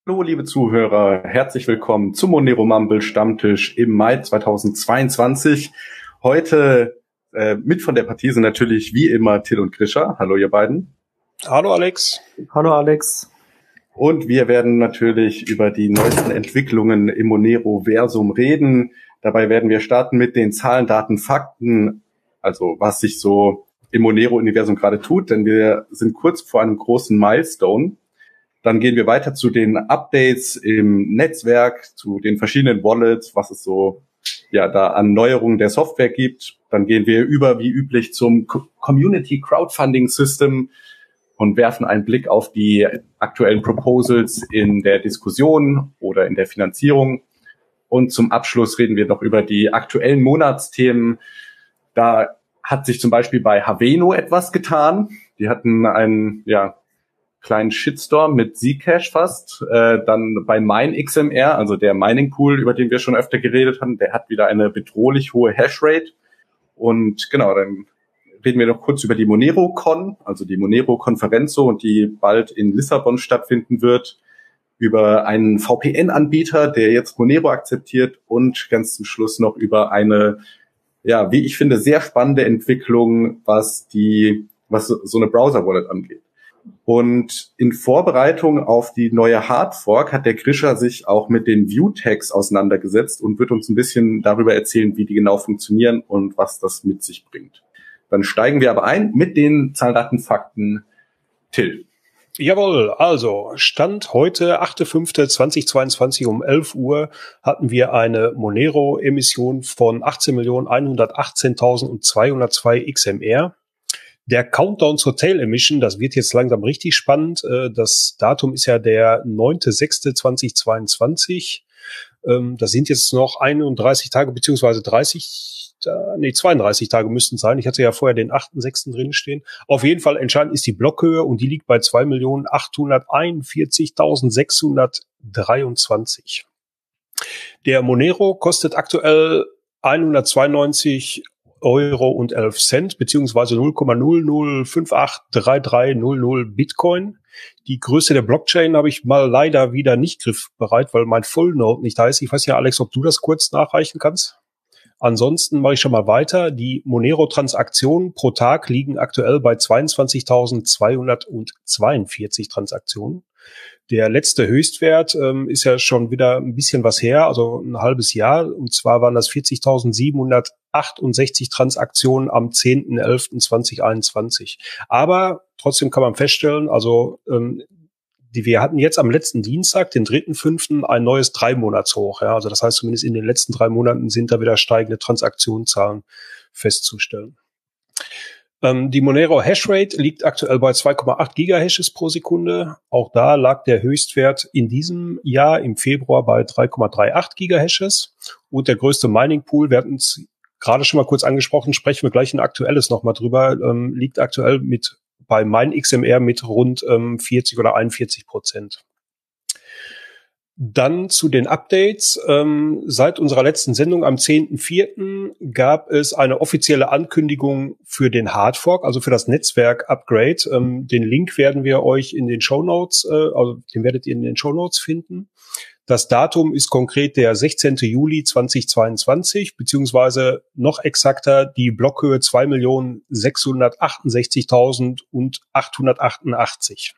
Hallo, liebe Zuhörer, herzlich willkommen zum Monero Mumble Stammtisch im Mai 2022. Heute mit von der Partie sind natürlich wie immer Till und Grisha. Hallo, ihr beiden. Hallo, Alex. Hallo, Alex. Und wir werden natürlich über die neuesten Entwicklungen im Monero-Versum reden. Dabei werden wir starten mit den Zahlen, Daten, Fakten, also was sich so im Monero-Universum gerade tut, denn wir sind kurz vor einem großen Milestone. Dann gehen wir weiter zu den Updates im Netzwerk, zu den verschiedenen Wallets, was es so da an Neuerungen der Software gibt. Dann gehen wir über, wie üblich, zum Community Crowdfunding System und werfen einen Blick auf die aktuellen Proposals in der Diskussion oder in der Finanzierung. Und zum Abschluss reden wir noch über die aktuellen Monatsthemen. Da hat sich zum Beispiel bei Haveno etwas getan. Die hatten einen kleinen Shitstorm mit Zcash fast. Dann bei MineXMR, also der Mining Pool, über den wir schon öfter geredet haben, der hat wieder eine bedrohlich hohe Hashrate. Und genau, dann reden wir noch kurz über die MoneroCon, also die Monero-Konferenz, die bald in Lissabon stattfinden wird, über einen VPN-Anbieter, der jetzt Monero akzeptiert, und ganz zum Schluss noch über eine, wie ich finde, sehr spannende Entwicklung, was so eine Browser-Wallet angeht. Und in Vorbereitung auf die neue Hardfork hat der Grisha sich auch mit den View-Tags auseinandergesetzt und wird uns ein bisschen darüber erzählen, wie die genau funktionieren und was das mit sich bringt. Dann steigen wir aber ein mit den Zahlen, Daten, Fakten. Till. Jawohl, also Stand heute, 8.5.2022 um 11 Uhr hatten wir eine Monero-Emission von 18.118.202 XMR. Der Countdown zur Tail Emission, das wird jetzt langsam richtig spannend. Das Datum ist ja der 9.6.2022. Das sind jetzt noch 31 Tage beziehungsweise 32 Tage müssten sein. Ich hatte ja vorher den 8.6. drin stehen. Auf jeden Fall entscheidend ist die Blockhöhe und die liegt bei 2.841.623. Der Monero kostet aktuell 192 Euro und 11 Cent, beziehungsweise 0,00583300 Bitcoin. Die Größe der Blockchain habe ich mal leider wieder nicht griffbereit, weil mein Fullnode nicht da ist. Ich weiß ja, Alex, ob du das kurz nachreichen kannst. Ansonsten mache ich schon mal weiter. Die Monero-Transaktionen pro Tag liegen aktuell bei 22.242 Transaktionen. Der letzte Höchstwert ist ja schon wieder ein bisschen was her, also ein halbes Jahr. Und zwar waren das 40.768 Transaktionen am 10.11.2021. Aber trotzdem kann man feststellen, also wir hatten jetzt am letzten Dienstag, den 3.5., ein neues 3-Monats-Hoch. Ja, also das heißt, zumindest in den letzten 3 Monaten sind da wieder steigende Transaktionszahlen festzustellen. Die Monero Hashrate liegt aktuell bei 2,8 Gigahashes pro Sekunde. Auch da lag der Höchstwert in diesem Jahr im Februar bei 3,38 Gigahashes. Und der größte Mining Pool, wir hatten es gerade schon mal kurz angesprochen, sprechen wir gleich ein aktuelles nochmal drüber, liegt aktuell bei MineXMR mit rund 40 oder 41%. Dann zu den Updates. Seit unserer letzten Sendung am 10.04. gab es eine offizielle Ankündigung für den Hardfork, also für das Netzwerk-Upgrade. Den Link werden wir euch in den Shownotes, also den werdet ihr in den Shownotes finden. Das Datum ist konkret der 16. Juli 2022, beziehungsweise noch exakter die Blockhöhe 2.668.888.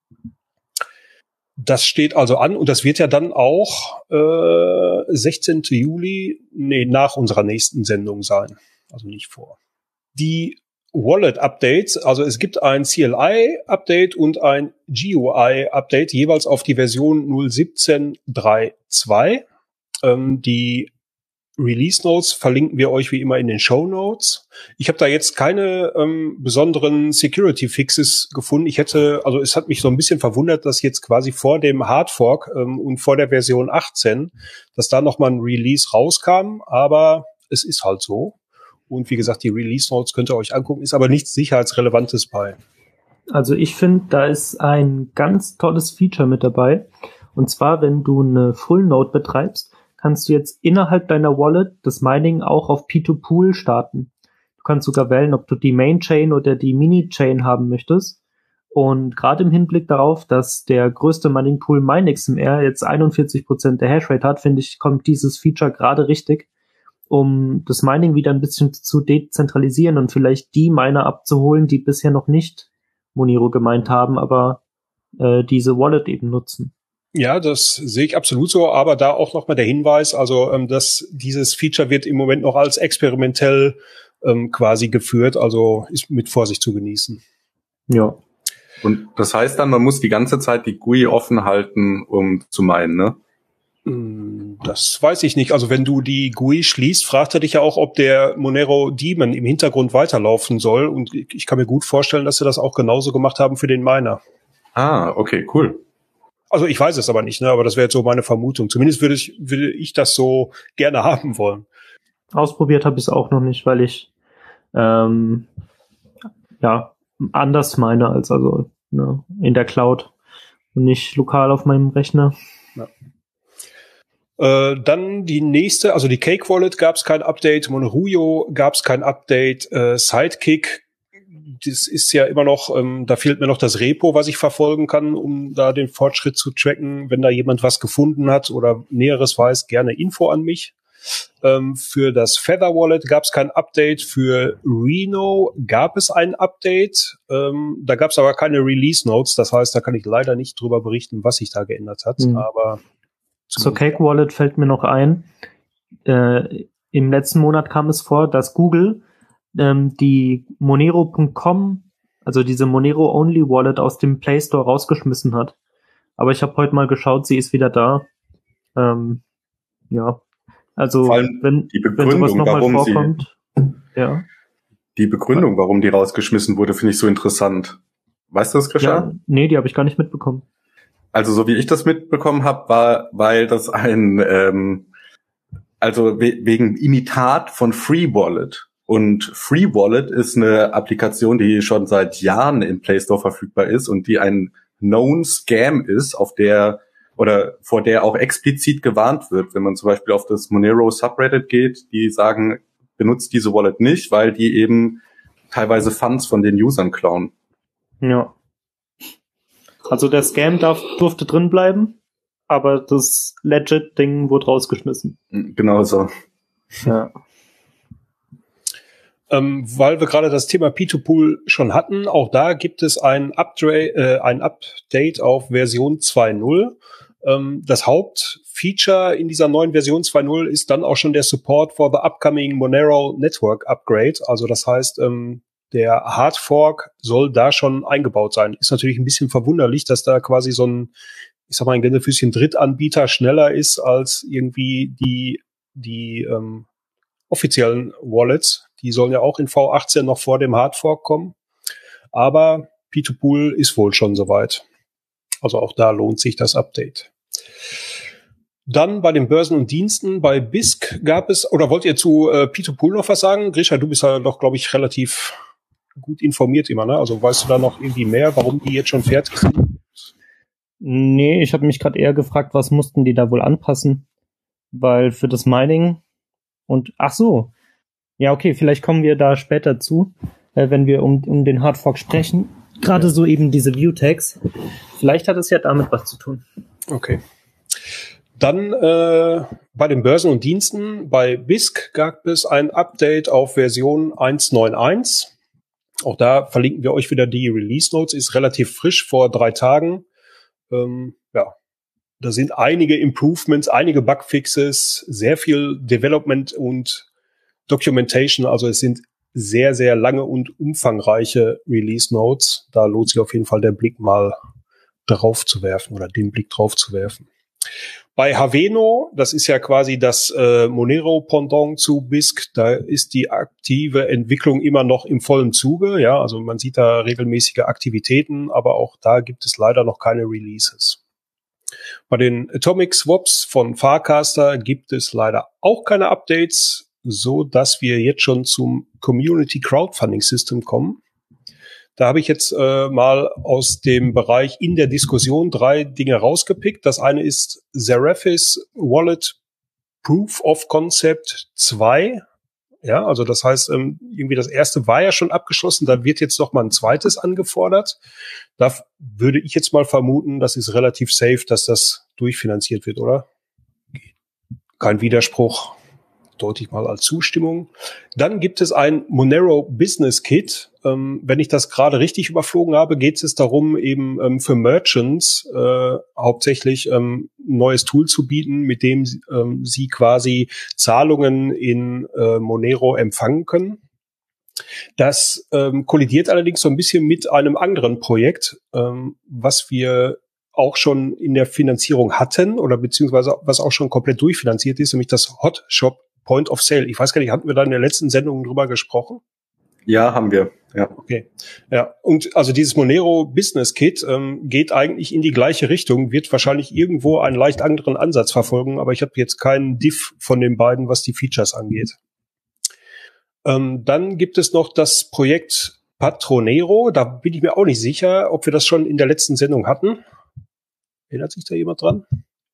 Das steht also an und das wird ja dann auch 16. Juli, nach unserer nächsten Sendung sein, also nicht vor. Die Wallet-Updates, also es gibt ein CLI-Update und ein GUI-Update, jeweils auf die Version 0.17.3.2. Die Release Notes verlinken wir euch wie immer in den Show Notes. Ich habe da jetzt keine besonderen Security Fixes gefunden. Es hat mich so ein bisschen verwundert, dass jetzt quasi vor dem Hardfork und vor der Version 18, dass da nochmal ein Release rauskam, aber es ist halt so. Und wie gesagt, die Release Notes könnt ihr euch angucken, ist aber nichts Sicherheitsrelevantes bei. Also ich finde, da ist ein ganz tolles Feature mit dabei. Und zwar, wenn du eine Full Node betreibst, kannst du jetzt innerhalb deiner Wallet das Mining auch auf P2Pool starten. Du kannst sogar wählen, ob du die Main Chain oder die Mini Chain haben möchtest. Und gerade im Hinblick darauf, dass der größte Mining Pool MineXMR jetzt 41% der Hashrate hat, finde ich, kommt dieses Feature gerade richtig, um das Mining wieder ein bisschen zu dezentralisieren und vielleicht die Miner abzuholen, die bisher noch nicht Monero gemeint haben, aber diese Wallet eben nutzen. Ja, das sehe ich absolut so, aber da auch nochmal der Hinweis, also dass dieses Feature wird im Moment noch als experimentell quasi geführt, also ist mit Vorsicht zu genießen. Ja. Und das heißt dann, man muss die ganze Zeit die GUI offen halten, um zu meinen, ne? Das weiß ich nicht. Also wenn du die GUI schließt, fragt er dich ja auch, ob der Monero Daemon im Hintergrund weiterlaufen soll. Und ich kann mir gut vorstellen, dass sie das auch genauso gemacht haben für den Miner. Ah, okay, cool. Also ich weiß es aber nicht, ne? Aber das wäre jetzt so meine Vermutung. Zumindest würde ich das so gerne haben wollen. Ausprobiert habe ich es auch noch nicht, weil ich anders meine als in der Cloud und nicht lokal auf meinem Rechner. Ja. Dann die nächste, also die Cake Wallet gab es kein Update, Monero gab es kein Update, Sidekick, das ist ja immer noch, da fehlt mir noch das Repo, was ich verfolgen kann, um da den Fortschritt zu tracken. Wenn da jemand was gefunden hat oder Näheres weiß, gerne Info an mich. Für das Feather Wallet gab es kein Update. Für Reno gab es ein Update. Da gab es aber keine Release Notes. Das heißt, da kann ich leider nicht drüber berichten, was sich da geändert hat. Aber zur Cake Wallet fällt mir noch ein. Im letzten Monat kam es vor, dass Google die Monero.com, also diese Monero-Only Wallet aus dem Play Store rausgeschmissen hat. Aber ich habe heute mal geschaut, sie ist wieder da. Also wenn sowas nochmal vorkommt, die Begründung, warum die rausgeschmissen wurde, finde ich so interessant. Weißt du das, Christian? Ja, nee, die habe ich gar nicht mitbekommen. Also so wie ich das mitbekommen habe, war, weil das wegen Imitat von Free Wallet. Und Free Wallet ist eine Applikation, die schon seit Jahren im Play Store verfügbar ist und die ein known Scam ist, vor der auch explizit gewarnt wird, wenn man zum Beispiel auf das Monero Subreddit geht, die sagen, benutzt diese Wallet nicht, weil die eben teilweise Funds von den Usern klauen. Ja. Also der Scam durfte drin bleiben, aber das Legit-Ding wurde rausgeschmissen. Genau so. Ja. Weil wir gerade das Thema P2Pool schon hatten, auch da gibt es ein Update auf Version 2.0. Das Hauptfeature in dieser neuen Version 2.0 ist dann auch schon der Support for the upcoming Monero Network Upgrade. Also das heißt, der Hardfork soll da schon eingebaut sein. Ist natürlich ein bisschen verwunderlich, dass da quasi so ein, ich sag mal, ein Gänsefüßchen Drittanbieter schneller ist als irgendwie die offiziellen Wallets. Die sollen ja auch in V18 noch vor dem Hardfork kommen. Aber P2Pool ist wohl schon soweit. Also auch da lohnt sich das Update. Dann bei den Börsen und Diensten, bei BISC gab es, oder wollt ihr zu P2Pool noch was sagen? Grisha, du bist ja doch, glaube ich, relativ gut informiert immer, ne? Also weißt du da noch irgendwie mehr, warum die jetzt schon fertig sind? Nee, ich habe mich gerade eher gefragt, was mussten die da wohl anpassen? Weil für das Mining und, ach so, ja, okay, vielleicht kommen wir da später zu, wenn wir um den Hardfork sprechen. Gerade so eben diese View-Tags. Vielleicht hat es ja damit was zu tun. Okay. Dann bei den Börsen und Diensten, bei BISC gab es ein Update auf Version 1.9.1. Auch da verlinken wir euch wieder die Release Notes, ist relativ frisch, vor 3 Tagen. Da sind einige Improvements, einige Bugfixes, sehr viel Development und Documentation. Also es sind sehr, sehr lange und umfangreiche Release Notes. Da lohnt sich auf jeden Fall der Blick mal drauf zu werfen oder den Blick drauf zu werfen. Bei Haveno, das ist ja quasi das Monero-Pendant zu BISC, da ist die aktive Entwicklung immer noch im vollen Zuge. Ja, also man sieht da regelmäßige Aktivitäten, aber auch da gibt es leider noch keine Releases. Bei den Atomic Swaps von Farcaster gibt es leider auch keine Updates, so dass wir jetzt schon zum Community Crowdfunding System kommen. Da habe ich jetzt mal aus dem Bereich in der Diskussion 3 Dinge rausgepickt. Das eine ist Seraphis Wallet Proof of Concept 2. Ja, also das heißt, irgendwie das erste war ja schon abgeschlossen, da wird jetzt noch mal ein zweites angefordert. Da würde ich jetzt mal vermuten, das ist relativ safe, dass das durchfinanziert wird, oder? Kein Widerspruch, deute ich mal als Zustimmung. Dann gibt es ein Monero Business Kit. Wenn ich das gerade richtig überflogen habe, geht es darum, eben für Merchants hauptsächlich ein neues Tool zu bieten, mit dem sie quasi Zahlungen in Monero empfangen können. Das kollidiert allerdings so ein bisschen mit einem anderen Projekt, was wir auch schon in der Finanzierung hatten oder beziehungsweise was auch schon komplett durchfinanziert ist, nämlich das Hotshop Point of Sale. Ich weiß gar nicht, hatten wir da in der letzten Sendung drüber gesprochen? Ja, haben wir. Ja. Okay. Ja, und also dieses Monero Business Kit geht eigentlich in die gleiche Richtung, wird wahrscheinlich irgendwo einen leicht anderen Ansatz verfolgen, aber ich habe jetzt keinen Diff von den beiden, was die Features angeht. Dann gibt es noch das Projekt Patronero. Da bin ich mir auch nicht sicher, ob wir das schon in der letzten Sendung hatten. Erinnert sich da jemand dran?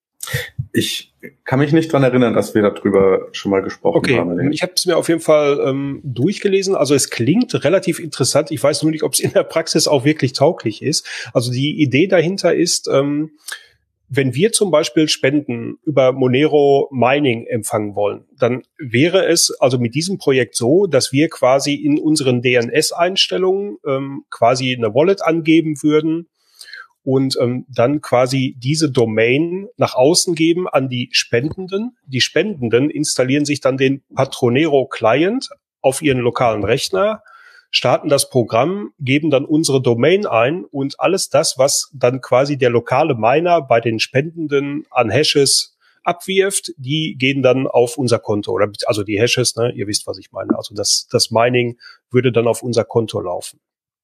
Ich kann mich nicht dran erinnern, dass wir darüber schon mal gesprochen haben. Okay, ich habe es mir auf jeden Fall durchgelesen. Also es klingt relativ interessant. Ich weiß nur nicht, ob es in der Praxis auch wirklich tauglich ist. Also die Idee dahinter ist, wenn wir zum Beispiel Spenden über Monero Mining empfangen wollen, dann wäre es also mit diesem Projekt so, dass wir quasi in unseren DNS-Einstellungen quasi eine Wallet angeben würden und dann quasi diese Domain nach außen geben an die Spendenden. Die Spendenden installieren sich dann den Patronero Client auf ihren lokalen Rechner, starten das Programm, geben dann unsere Domain ein und alles das, was dann quasi der lokale Miner bei den Spendenden an Hashes abwirft, die gehen dann auf unser Konto. Oder also die Hashes, ne, ihr wisst, was ich meine. Also das Mining würde dann auf unser Konto laufen.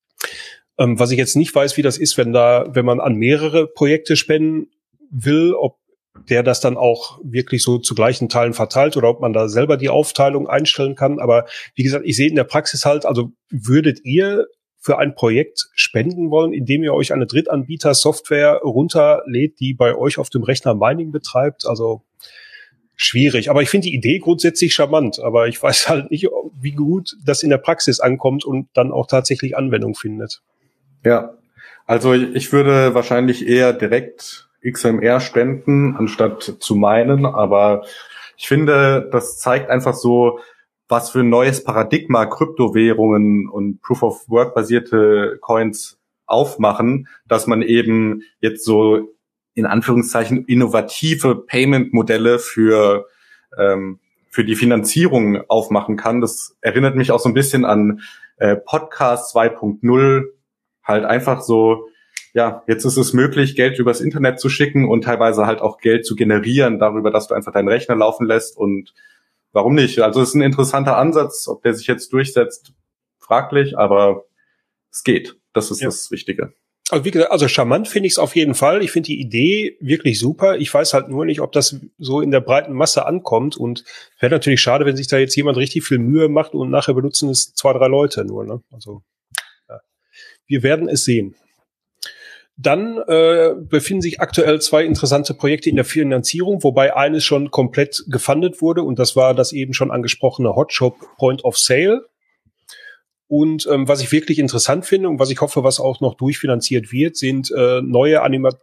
Was ich jetzt nicht weiß, wie das ist, wenn man an mehrere Projekte spenden will, ob der das dann auch wirklich so zu gleichen Teilen verteilt oder ob man da selber die Aufteilung einstellen kann. Aber wie gesagt, ich sehe in der Praxis halt, also würdet ihr für ein Projekt spenden wollen, indem ihr euch eine Drittanbieter-Software runterlädt, die bei euch auf dem Rechner Mining betreibt? Also schwierig. Aber ich finde die Idee grundsätzlich charmant. Aber ich weiß halt nicht, wie gut das in der Praxis ankommt und dann auch tatsächlich Anwendung findet. Ja, also ich würde wahrscheinlich eher direkt XMR spenden, anstatt zu meinen, aber ich finde, das zeigt einfach so, was für ein neues Paradigma Kryptowährungen und Proof-of-Work-basierte Coins aufmachen, dass man eben jetzt so in Anführungszeichen innovative Payment-Modelle für die Finanzierung aufmachen kann. Das erinnert mich auch so ein bisschen an Podcast 2.0, halt einfach so, ja, jetzt ist es möglich, Geld übers Internet zu schicken und teilweise halt auch Geld zu generieren darüber, dass du einfach deinen Rechner laufen lässt und warum nicht? Also es ist ein interessanter Ansatz, ob der sich jetzt durchsetzt, fraglich, aber es geht. Das ist das Wichtige. Also wie gesagt, also charmant finde ich es auf jeden Fall. Ich finde die Idee wirklich super. Ich weiß halt nur nicht, ob das so in der breiten Masse ankommt und wäre natürlich schade, wenn sich da jetzt jemand richtig viel Mühe macht und nachher benutzen es 2, 3 Leute nur, ne? Also ja. Wir werden es sehen. Dann befinden sich aktuell 2 interessante Projekte in der Finanzierung, wobei eines schon komplett gefundet wurde und das war das eben schon angesprochene Hotshop Point of Sale. Und was ich wirklich interessant finde und was ich hoffe, was auch noch durchfinanziert wird, sind neue animierte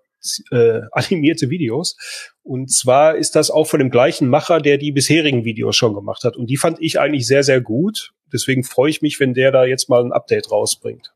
Videos. Und zwar ist das auch von dem gleichen Macher, der die bisherigen Videos schon gemacht hat. Und die fand ich eigentlich sehr, sehr gut. Deswegen freue ich mich, wenn der da jetzt mal ein Update rausbringt.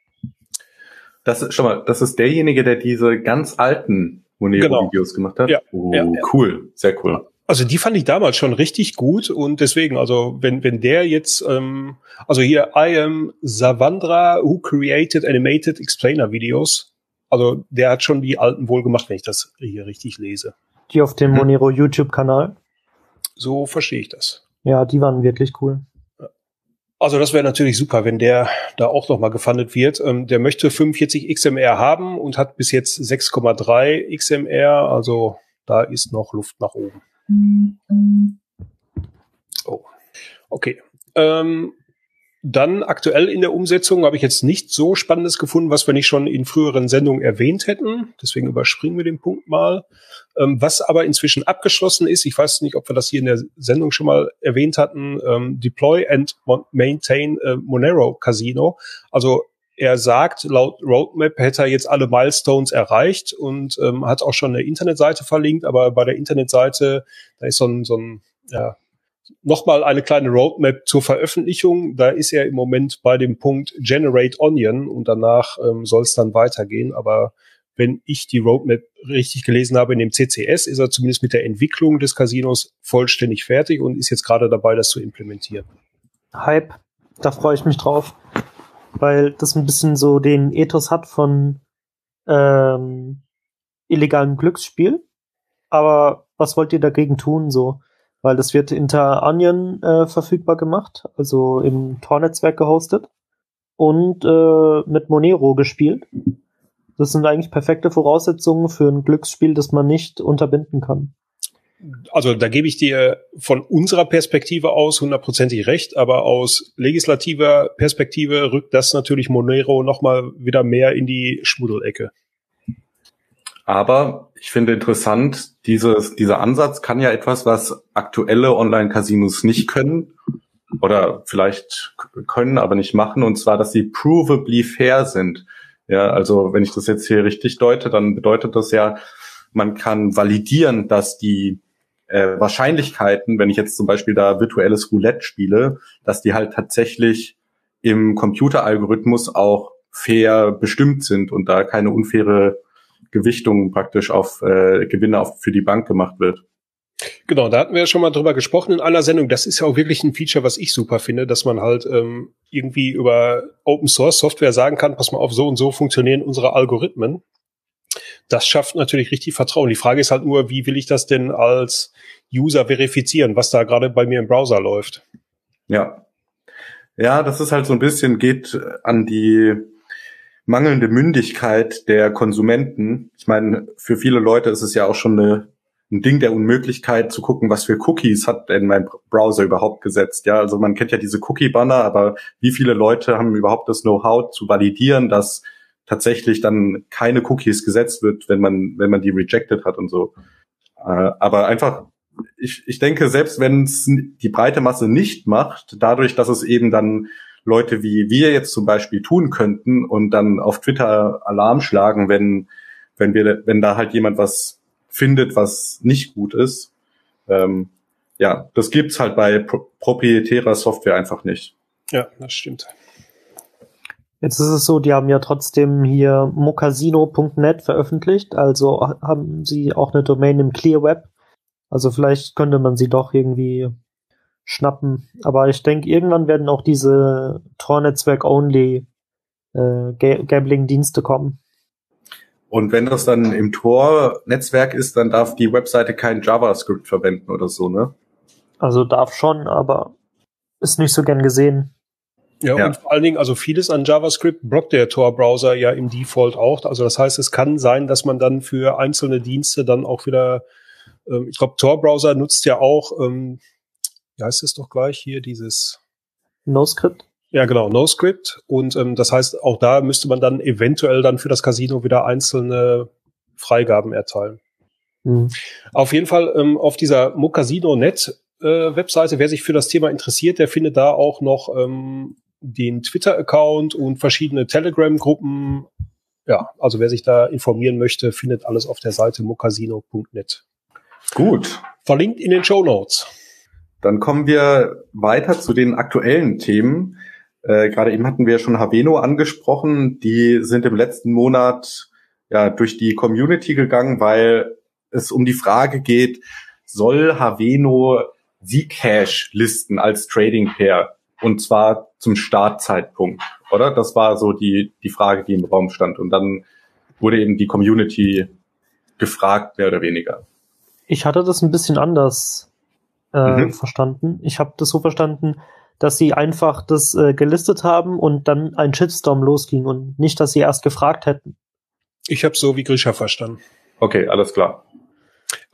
Das ist derjenige, der diese ganz alten Monero-Videos gemacht hat? Ja. Cool. Sehr cool. Also die fand ich damals schon richtig gut und deswegen, also wenn der jetzt, also hier, I am Savandra, who created animated explainer videos, also der hat schon die alten wohl gemacht, wenn ich das hier richtig lese. Die auf dem Monero YouTube-Kanal? So verstehe ich das. Ja, die waren wirklich cool. Also das wäre natürlich super, wenn der da auch nochmal gefundet wird. Der möchte 45 XMR haben und hat bis jetzt 6,3 XMR, also da ist noch Luft nach oben. Oh, okay. Dann aktuell in der Umsetzung habe ich jetzt nicht so Spannendes gefunden, was wir nicht schon in früheren Sendungen erwähnt hätten. Deswegen überspringen wir den Punkt mal. Was aber inzwischen abgeschlossen ist, ich weiß nicht, ob wir das hier in der Sendung schon mal erwähnt hatten, Deploy and Maintain Monero Casino. Also er sagt, laut Roadmap hätte er jetzt alle Milestones erreicht und hat auch schon eine Internetseite verlinkt, aber bei der Internetseite, da ist so ein nochmal eine kleine Roadmap zur Veröffentlichung. Da ist er im Moment bei dem Punkt Generate Onion und danach soll es dann weitergehen. Aber wenn ich die Roadmap richtig gelesen habe, in dem CCS ist er zumindest mit der Entwicklung des Casinos vollständig fertig und ist jetzt gerade dabei, das zu implementieren. Hype, da freue ich mich drauf, weil das ein bisschen so den Ethos hat von illegalem Glücksspiel. Aber was wollt ihr dagegen tun so? Weil das wird unter Onion verfügbar gemacht, also im Tor-Netzwerk gehostet und mit Monero gespielt. Das sind eigentlich perfekte Voraussetzungen für ein Glücksspiel, das man nicht unterbinden kann. Also da gebe ich dir von unserer Perspektive aus 100%ig recht, aber aus legislativer Perspektive rückt das natürlich Monero nochmal wieder mehr in die Schmuddelecke. Aber ich finde interessant, dieser Ansatz kann ja etwas, was aktuelle Online-Casinos nicht können oder vielleicht können, aber nicht machen, und zwar, dass sie provably fair sind. Ja, also wenn ich das jetzt hier richtig deute, dann bedeutet das ja, man kann validieren, dass die Wahrscheinlichkeiten, wenn ich jetzt zum Beispiel da virtuelles Roulette spiele, dass die halt tatsächlich im Computeralgorithmus auch fair bestimmt sind und da keine unfaire Gewichtung praktisch auf Gewinne für die Bank gemacht wird. Genau, da hatten wir ja schon mal drüber gesprochen in einer Sendung. Das ist ja auch wirklich ein Feature, was ich super finde, dass man halt irgendwie über Open Source Software sagen kann, pass mal auf, so und so funktionieren unsere Algorithmen. Das schafft natürlich richtig Vertrauen. Die Frage ist halt nur, wie will ich das denn als User verifizieren, was da gerade bei mir im Browser läuft? Ja, das ist halt so ein bisschen, geht an die mangelnde Mündigkeit der Konsumenten. Ich meine, für viele Leute ist es ja auch schon ein Ding der Unmöglichkeit zu gucken, was für Cookies hat denn mein Browser überhaupt gesetzt. Ja, also man kennt ja diese Cookie-Banner, aber wie viele Leute haben überhaupt das Know-how zu validieren, dass tatsächlich dann keine Cookies gesetzt wird, wenn man die rejected hat und so. Aber einfach, ich denke, selbst wenn es die breite Masse nicht macht, dadurch, dass es eben dann Leute wie wir jetzt zum Beispiel tun könnten und dann auf Twitter Alarm schlagen, wenn da halt jemand was findet, was nicht gut ist. Das gibt's halt bei proprietärer Software einfach nicht. Ja, das stimmt. Jetzt ist es so, die haben ja trotzdem hier mocasino.net veröffentlicht, also haben sie auch eine Domain im Clear Web. Also vielleicht könnte man sie doch irgendwie schnappen. Aber ich denke, irgendwann werden auch diese Tor-Netzwerk-only Gambling-Dienste kommen. Und wenn das dann im Tor-Netzwerk ist, dann darf die Webseite kein JavaScript verwenden oder so, ne? Also darf schon, aber ist nicht so gern gesehen. Ja, und vor allen Dingen, also vieles an JavaScript blockt der Tor-Browser ja im Default auch. Also das heißt, es kann sein, dass man dann für einzelne Dienste dann auch wieder, ich glaube, Tor-Browser nutzt ja auch, wie heißt es doch gleich hier, dieses NoScript? Ja, genau, NoScript. Und das heißt, auch da müsste man dann eventuell dann für das Casino wieder einzelne Freigaben erteilen. Mhm. Auf jeden Fall auf dieser mocasino.net Webseite, wer sich für das Thema interessiert, der findet da auch noch den Twitter-Account und verschiedene Telegram-Gruppen. Ja, also wer sich da informieren möchte, findet alles auf der Seite mocasino.net. Gut. Verlinkt in den Shownotes. Dann kommen wir weiter zu den aktuellen Themen. Gerade eben hatten wir ja schon Haveno angesprochen. Die sind im letzten Monat durch die Community gegangen, weil es um die Frage geht, soll Haveno Zcash listen als Trading Pair? Und zwar zum Startzeitpunkt, oder? Das war so die Frage, die im Raum stand. Und dann wurde eben die Community gefragt, mehr oder weniger. Ich hatte das ein bisschen anders verstanden. Ich habe das so verstanden, dass sie einfach das gelistet haben und dann ein Shitstorm losging und nicht, dass sie erst gefragt hätten. Ich habe so wie Grisha verstanden. Okay, alles klar.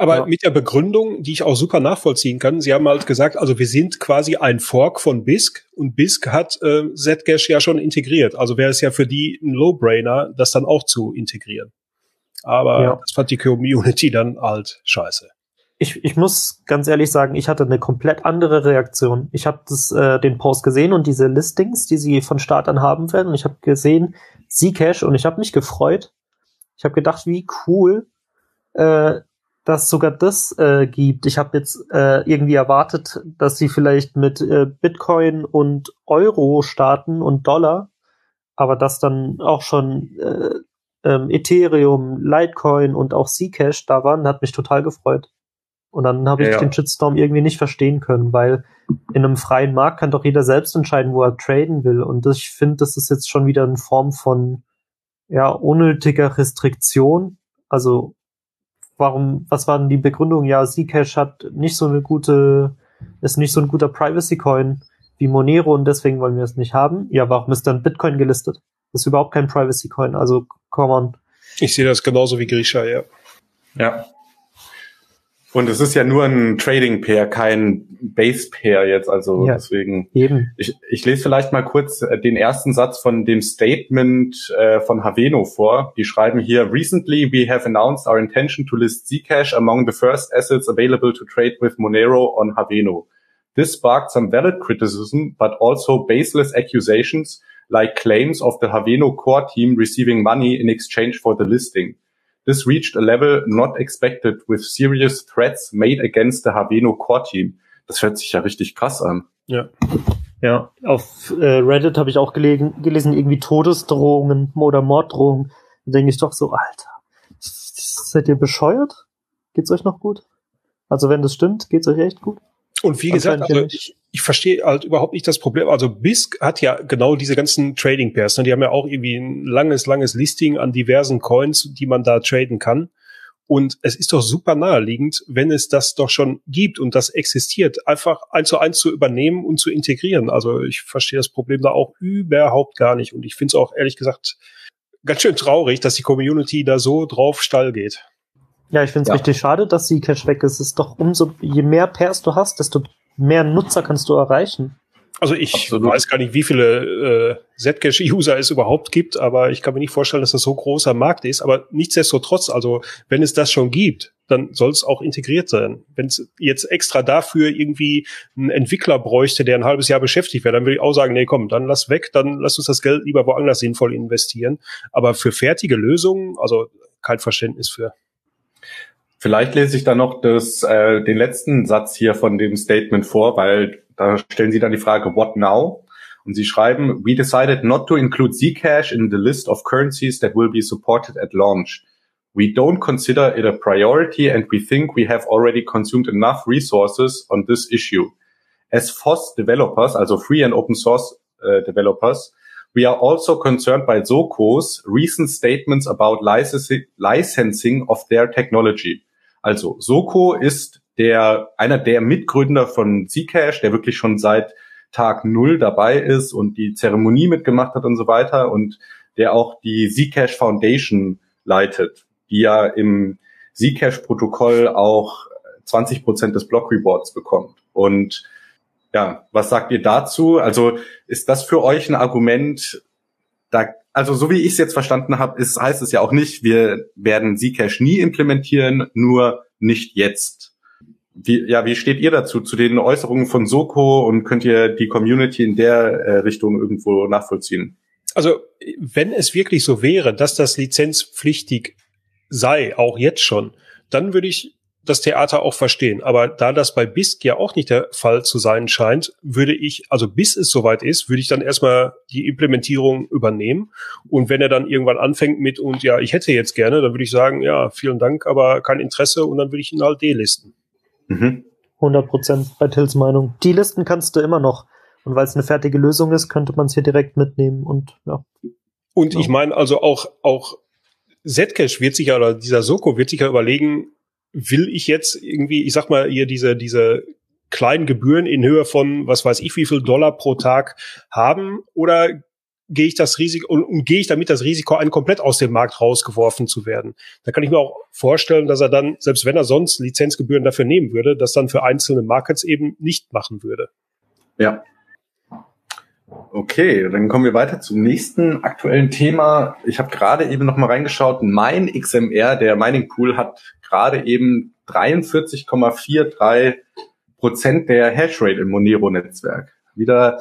Aber mit der Begründung, die ich auch super nachvollziehen kann, Sie haben halt gesagt, also wir sind quasi ein Fork von BISC und BISC hat Zcash ja schon integriert. Also wäre es ja für die ein No-Brainer, das dann auch zu integrieren. Aber das fand die Community dann halt scheiße. Ich muss ganz ehrlich sagen, ich hatte eine komplett andere Reaktion. Ich habe den Post gesehen und diese Listings, die sie von Start an haben werden. Und ich habe gesehen Zcash und ich habe mich gefreut. Ich habe gedacht, wie cool, dass sogar das gibt. Ich habe jetzt irgendwie erwartet, dass sie vielleicht mit Bitcoin und Euro starten und Dollar, aber dass dann auch schon Ethereum, Litecoin und auch Zcash da waren, hat mich total gefreut. Und dann habe ich den Shitstorm irgendwie nicht verstehen können, weil in einem freien Markt kann doch jeder selbst entscheiden, wo er traden will. Und ich finde, das ist jetzt schon wieder eine Form von unnötiger Restriktion. Also was war denn die Begründung? Ja, Zcash ist nicht so ein guter Privacy-Coin wie Monero und deswegen wollen wir es nicht haben. Ja, warum ist dann Bitcoin gelistet? Das ist überhaupt kein Privacy-Coin, also come on. Ich sehe das genauso wie Grisha, ja. Ja. Und es ist ja nur ein Trading-Pair, kein Base-Pair jetzt, also deswegen. Eben. Ich lese vielleicht mal kurz den ersten Satz von dem Statement von Haveno vor. Die schreiben hier: Recently we have announced our intention to list Zcash among the first assets available to trade with Monero on Haveno. This sparked some valid criticism, but also baseless accusations like claims of the Haveno core team receiving money in exchange for the listing. This reached a level not expected with serious threats made against the Haveno core team. Das hört sich ja richtig krass an. Ja, auf Reddit habe ich auch gelesen, irgendwie Todesdrohungen oder Morddrohungen. Da denke ich doch so, Alter, seid ihr bescheuert? Geht's euch noch gut? Also wenn das stimmt, geht's euch echt gut? Und wie gesagt, also ich verstehe halt überhaupt nicht das Problem. Also BISC hat ja genau diese ganzen Trading Pairs. Ne? Die haben ja auch irgendwie ein langes Listing an diversen Coins, die man da traden kann. Und es ist doch super naheliegend, wenn es das doch schon gibt und das existiert, einfach 1:1 zu übernehmen und zu integrieren. Also ich verstehe das Problem da auch überhaupt gar nicht. Und ich finde es auch ehrlich gesagt ganz schön traurig, dass die Community da so drauf steil geht. Ja, ich finde es richtig schade, dass Zcash weg ist. Es ist doch je mehr Pairs du hast, desto mehr Nutzer kannst du erreichen. Also ich weiß gar nicht, wie viele Zcash-User es überhaupt gibt, aber ich kann mir nicht vorstellen, dass das so großer Markt ist. Aber nichtsdestotrotz, also wenn es das schon gibt, dann soll es auch integriert sein. Wenn es jetzt extra dafür irgendwie einen Entwickler bräuchte, der ein halbes Jahr beschäftigt wäre, dann würde ich auch sagen, nee, komm, dann lass weg, dann lass uns das Geld lieber woanders sinnvoll investieren. Aber für fertige Lösungen, also kein Verständnis für. Vielleicht lese ich da noch den letzten Satz hier von dem Statement vor, weil da stellen Sie dann die Frage, what now? Und Sie schreiben, we decided not to include Zcash in the list of currencies that will be supported at launch. We don't consider it a priority and we think we have already consumed enough resources on this issue. As FOSS developers, also Free and Open Source developers, we are also concerned by Zoco's recent statements about licensing of their technology. Also Zoco ist einer der Mitgründer von Zcash, der wirklich schon seit Tag 0 dabei ist und die Zeremonie mitgemacht hat und so weiter und der auch die Zcash Foundation leitet, die ja im Zcash-Protokoll auch 20% des Block-Rewards bekommt. Und ja, was sagt ihr dazu? Also ist das für euch ein Argument, also so wie ich es jetzt verstanden habe, heißt es ja auch nicht, wir werden Zcash nie implementieren, nur nicht jetzt. Wie steht ihr dazu, zu den Äußerungen von Zoco und könnt ihr die Community in der Richtung irgendwo nachvollziehen? Also wenn es wirklich so wäre, dass das lizenzpflichtig sei, auch jetzt schon, dann würde ich das Theater auch verstehen. Aber da das bei BISC ja auch nicht der Fall zu sein scheint, würde ich, also bis es soweit ist, würde ich dann erstmal die Implementierung übernehmen. Und wenn er dann irgendwann anfängt mit und ja, ich hätte jetzt gerne, dann würde ich sagen, ja, vielen Dank, aber kein Interesse und dann würde ich ihn halt delisten. 100% bei Tills Meinung. Die Listen kannst du immer noch. Und weil es eine fertige Lösung ist, könnte man es hier direkt mitnehmen und ja. Und ich meine, also auch Zcash wird sich ja, oder dieser Zoco wird sich ja überlegen, will ich jetzt irgendwie, ich sag mal, hier diese kleinen Gebühren in Höhe von, was weiß ich, wie viel Dollar pro Tag haben? Oder gehe ich das Risiko und gehe ich damit das Risiko ein, komplett aus dem Markt rausgeworfen zu werden. Da kann ich mir auch vorstellen, dass er dann, selbst wenn er sonst Lizenzgebühren dafür nehmen würde, das dann für einzelne Markets eben nicht machen würde. Ja. Okay, dann kommen wir weiter zum nächsten aktuellen Thema. Ich habe gerade eben noch mal reingeschaut. MineXMR, der Mining Pool, hat gerade eben 43,43% der Hashrate im Monero-Netzwerk. Wieder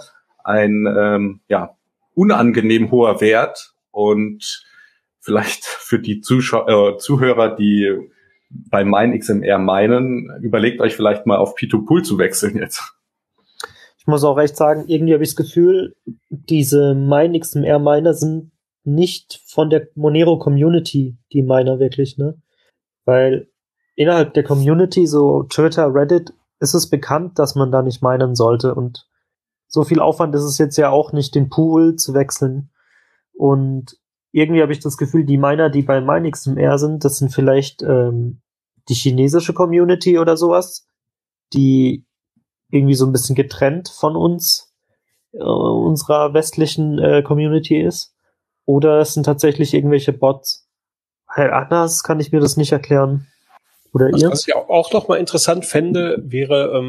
ein unangenehm hoher Wert, und vielleicht für die Zuhörer, die bei MineXMR meinen, überlegt euch vielleicht mal auf P2Pool zu wechseln jetzt. Ich muss auch recht sagen, irgendwie habe ich das Gefühl, diese MineXMR-Miner sind nicht von der Monero-Community, die Miner wirklich, ne? Weil innerhalb der Community, so Twitter, Reddit, ist es bekannt, dass man da nicht minen sollte, und so viel Aufwand ist es jetzt ja auch nicht, den Pool zu wechseln. Und irgendwie habe ich das Gefühl, die Miner, die bei MineXMR sind, das sind vielleicht die chinesische Community oder sowas, die irgendwie so ein bisschen getrennt von uns, unserer westlichen Community ist. Oder es sind tatsächlich irgendwelche Bots. Weil anders kann ich mir das nicht erklären. Oder ihr? Was ich auch noch mal interessant fände, wäre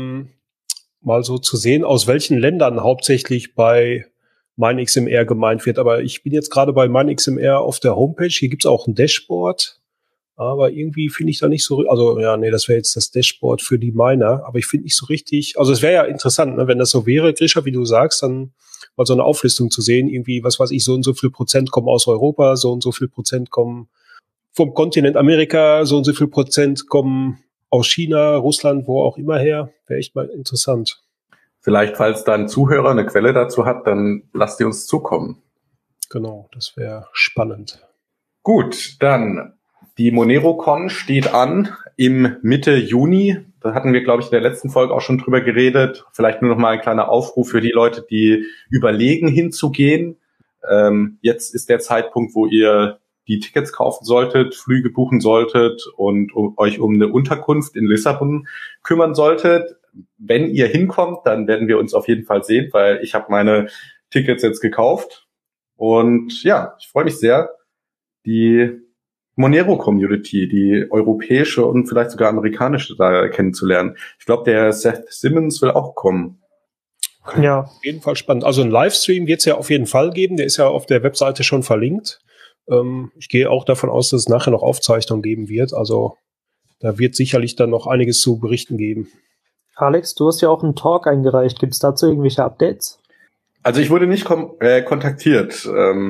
mal so zu sehen, aus welchen Ländern hauptsächlich bei MineXMR gemeint wird. Aber ich bin jetzt gerade bei MineXMR auf der Homepage. Hier gibt's auch ein Dashboard. Aber irgendwie finde ich da nicht so, also ja, nee, das wäre jetzt das Dashboard für die Miner, aber ich finde nicht so richtig, also es wäre ja interessant, ne, wenn das so wäre, Grisha, wie du sagst, dann mal so eine Auflistung zu sehen, irgendwie, was weiß ich, so und so viel Prozent kommen aus Europa, so und so viel Prozent kommen vom Kontinent Amerika, so und so viel Prozent kommen aus China, Russland, wo auch immer her, wäre echt mal interessant. Vielleicht, falls da ein Zuhörer eine Quelle dazu hat, dann lasst die uns zukommen. Genau, das wäre spannend. Gut, dann die MoneroCon steht an im Mitte Juni. Da hatten wir, glaube ich, in der letzten Folge auch schon drüber geredet. Vielleicht nur noch mal ein kleiner Aufruf für die Leute, die überlegen, hinzugehen. Jetzt ist der Zeitpunkt, wo ihr die Tickets kaufen solltet, Flüge buchen solltet und euch um eine Unterkunft in Lissabon kümmern solltet. Wenn ihr hinkommt, dann werden wir uns auf jeden Fall sehen, weil ich habe meine Tickets jetzt gekauft. Und ja, ich freue mich sehr, die Monero-Community, die europäische und vielleicht sogar amerikanische da kennenzulernen. Ich glaube, der Seth Simmons will auch kommen. Ja. Auf jeden Fall spannend. Also einen Livestream wird es ja auf jeden Fall geben. Der ist ja auf der Webseite schon verlinkt. Ich gehe auch davon aus, dass es nachher noch Aufzeichnungen geben wird. Also da wird sicherlich dann noch einiges zu berichten geben. Alex, du hast ja auch einen Talk eingereicht. Gibt es dazu irgendwelche Updates? Also ich wurde nicht kontaktiert.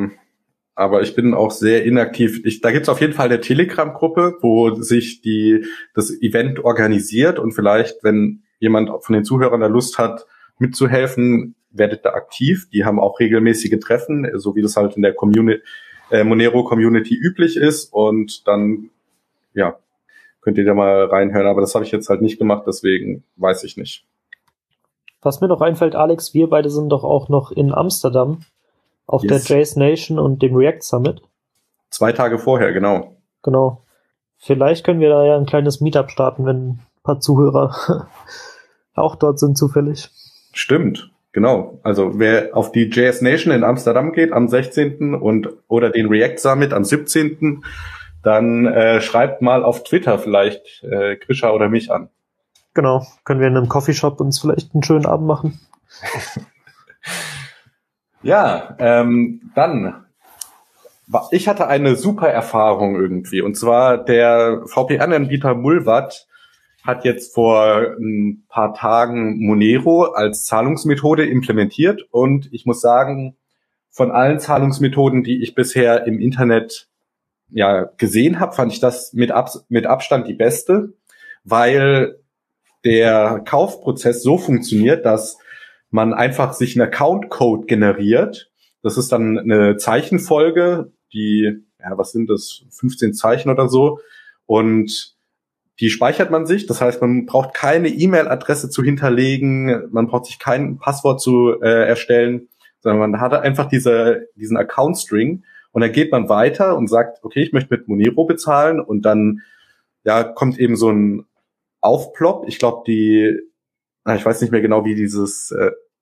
Aber ich bin auch sehr inaktiv. Da gibt's auf jeden Fall eine Telegram-Gruppe, wo sich das Event organisiert, und vielleicht, wenn jemand von den Zuhörern da Lust hat, mitzuhelfen, werdet da aktiv. Die haben auch regelmäßige Treffen, so wie das halt in der Monero-Community üblich ist, und dann, ja, könnt ihr da mal reinhören. Aber das habe ich jetzt halt nicht gemacht, deswegen weiß ich nicht. Was mir noch einfällt, Alex, wir beide sind doch auch noch in Amsterdam auf der JS Nation und dem React Summit. 2 Tage vorher, genau. Genau. Vielleicht können wir da ja ein kleines Meetup starten, wenn ein paar Zuhörer auch dort sind zufällig. Stimmt, genau. Also wer auf die JS Nation in Amsterdam geht am 16. oder den React Summit am 17., dann schreibt mal auf Twitter vielleicht Grisha oder mich an. Genau. Können wir in einem Coffeeshop uns vielleicht einen schönen Abend machen. Ja, dann, ich hatte eine super Erfahrung irgendwie, und zwar der VPN-Anbieter Mullvad hat jetzt vor ein paar Tagen Monero als Zahlungsmethode implementiert, und ich muss sagen, von allen Zahlungsmethoden, die ich bisher im Internet ja gesehen habe, fand ich das mit Abstand die beste, weil der Kaufprozess so funktioniert, dass man einfach sich einen Account-Code generiert. Das ist dann eine Zeichenfolge, die, ja, was sind das, 15 Zeichen oder so. Und die speichert man sich. Das heißt, man braucht keine E-Mail-Adresse zu hinterlegen, man braucht sich kein Passwort zu erstellen, sondern man hat einfach diesen Account-String, und dann geht man weiter und sagt, okay, ich möchte mit Monero bezahlen, und dann ja kommt eben so ein Aufplopp. Ich glaube, ich weiß nicht mehr genau, wie dieses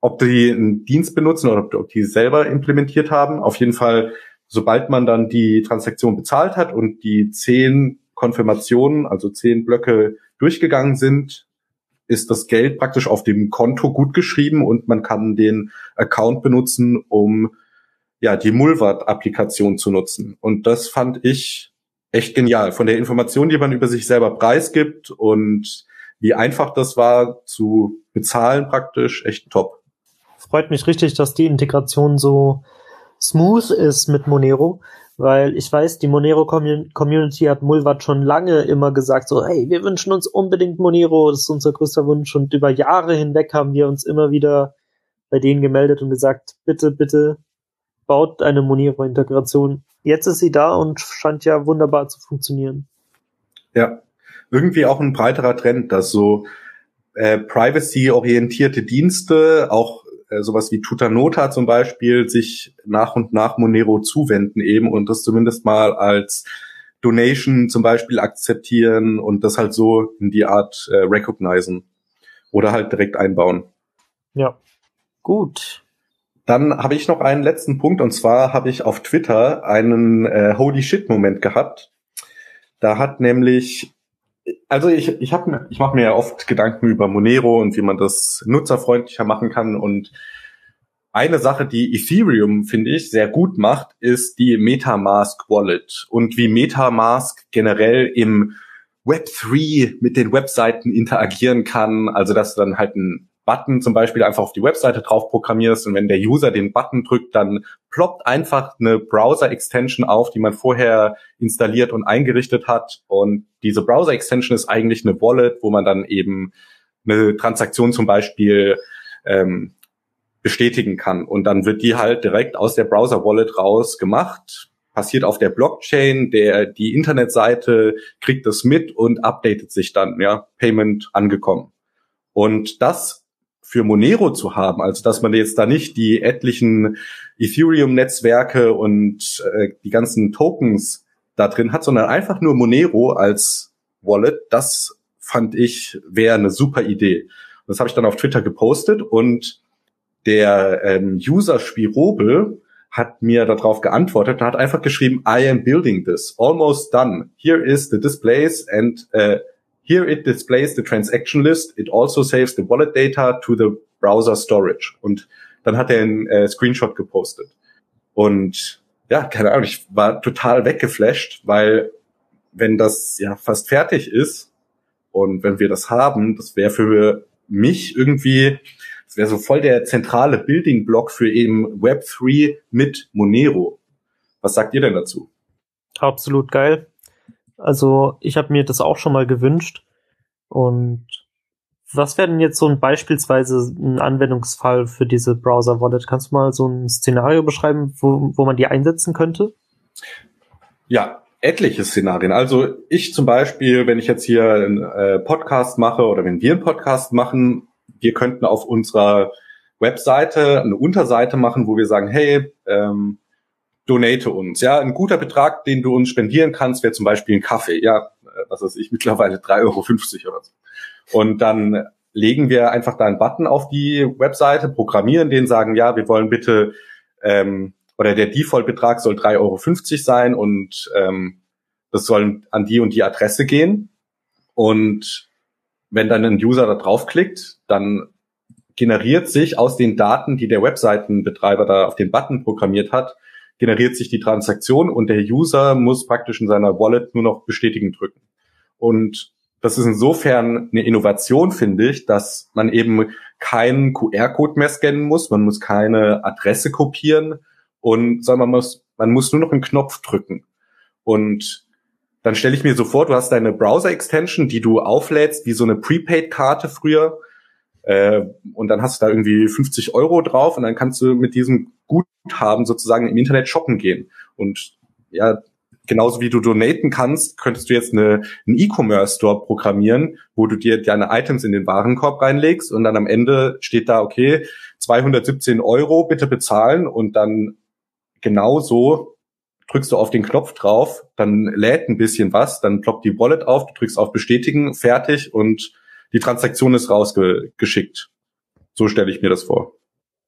ob die einen Dienst benutzen oder ob die selber implementiert haben. Auf jeden Fall, sobald man dann die Transaktion bezahlt hat und die 10 Konfirmationen, also 10 Blöcke durchgegangen sind, ist das Geld praktisch auf dem Konto gutgeschrieben und man kann den Account benutzen, um ja die Mullvad-Applikation zu nutzen. Und das fand ich echt genial. Von der Information, die man über sich selber preisgibt und wie einfach das war zu bezahlen praktisch, echt top. Freut mich richtig, dass die Integration so smooth ist mit Monero, weil ich weiß, die Monero-Community hat Mullvad schon lange immer gesagt, so, hey, wir wünschen uns unbedingt Monero, das ist unser größter Wunsch, und über Jahre hinweg haben wir uns immer wieder bei denen gemeldet und gesagt, bitte, bitte baut eine Monero-Integration. Jetzt ist sie da und scheint ja wunderbar zu funktionieren. Ja, irgendwie auch ein breiterer Trend, dass so privacy-orientierte Dienste, auch sowas wie Tutanota zum Beispiel, sich nach und nach Monero zuwenden eben und das zumindest mal als Donation zum Beispiel akzeptieren und das halt so in die Art recognizen oder halt direkt einbauen. Ja, gut. Dann habe ich noch einen letzten Punkt, und zwar habe ich auf Twitter einen Holy Shit-Moment gehabt. Da hat nämlich, also ich mache mir ja oft Gedanken über Monero und wie man das nutzerfreundlicher machen kann, und eine Sache, die Ethereum, finde ich, sehr gut macht, ist die MetaMask Wallet und wie MetaMask generell im Web3 mit den Webseiten interagieren kann, also dass du dann halt einen Button zum Beispiel einfach auf die Webseite drauf programmierst und wenn der User den Button drückt, dann ploppt einfach eine Browser-Extension auf, die man vorher installiert und eingerichtet hat, und diese Browser-Extension ist eigentlich eine Wallet, wo man dann eben eine Transaktion zum Beispiel bestätigen kann und dann wird die halt direkt aus der Browser-Wallet raus gemacht, passiert auf der Blockchain, die Internetseite kriegt das mit und updatet sich dann, ja, Payment angekommen. Und das für Monero zu haben, also dass man jetzt da nicht die etlichen Ethereum-Netzwerke und die ganzen Tokens da drin hat, sondern einfach nur Monero als Wallet, das fand ich wäre eine super Idee. Und das habe ich dann auf Twitter gepostet und der User Spirobel hat mir darauf geantwortet und hat einfach geschrieben, I am building this, almost done. Here is the displays and here it displays the transaction list. It also saves the wallet data to the browser storage. Und dann hat er einen Screenshot gepostet. Und ja, keine Ahnung, ich war total weggeflasht, weil wenn das ja fast fertig ist und wenn wir das haben, das wäre für mich irgendwie, das wäre so voll der zentrale Building-Block für eben Web3 mit Monero. Was sagt ihr denn dazu? Absolut geil. Also ich habe mir das auch schon mal gewünscht. Und was wäre denn jetzt so beispielsweise ein Anwendungsfall für diese Browser-Wallet? Kannst du mal so ein Szenario beschreiben, wo man die einsetzen könnte? Ja, etliche Szenarien. Also ich zum Beispiel, wenn ich jetzt hier einen Podcast mache oder wenn wir einen Podcast machen, wir könnten auf unserer Webseite eine Unterseite machen, wo wir sagen, hey, donate uns. Ja, ein guter Betrag, den du uns spendieren kannst, wäre zum Beispiel ein Kaffee. Ja, was weiß ich, mittlerweile 3,50 € oder so. Und dann legen wir einfach da einen Button auf die Webseite, programmieren den, sagen, ja, wir wollen bitte, oder der Default-Betrag soll 3,50 € sein und das soll an die und die Adresse gehen. Und wenn dann ein User da draufklickt, dann generiert sich aus den Daten, die der Webseitenbetreiber da auf den Button programmiert hat, generiert sich die Transaktion und der User muss praktisch in seiner Wallet nur noch bestätigen drücken. Und das ist insofern eine Innovation, finde ich, dass man eben keinen QR-Code mehr scannen muss, man muss keine Adresse kopieren sondern man muss nur noch einen Knopf drücken. Und dann stelle ich mir so vor, du hast deine Browser-Extension, die du auflädst, wie so eine Prepaid-Karte früher, und dann hast du da irgendwie 50 € drauf und dann kannst du mit diesem Guthaben sozusagen im Internet shoppen gehen. Und ja, genauso wie du donaten kannst, könntest du jetzt einen E-Commerce-Store programmieren, wo du dir deine Items in den Warenkorb reinlegst und dann am Ende steht da, okay, 217 € bitte bezahlen, und dann genauso drückst du auf den Knopf drauf, dann lädt ein bisschen was, dann ploppt die Wallet auf, du drückst auf Bestätigen, fertig und die Transaktion ist rausgeschickt. So stelle ich mir das vor.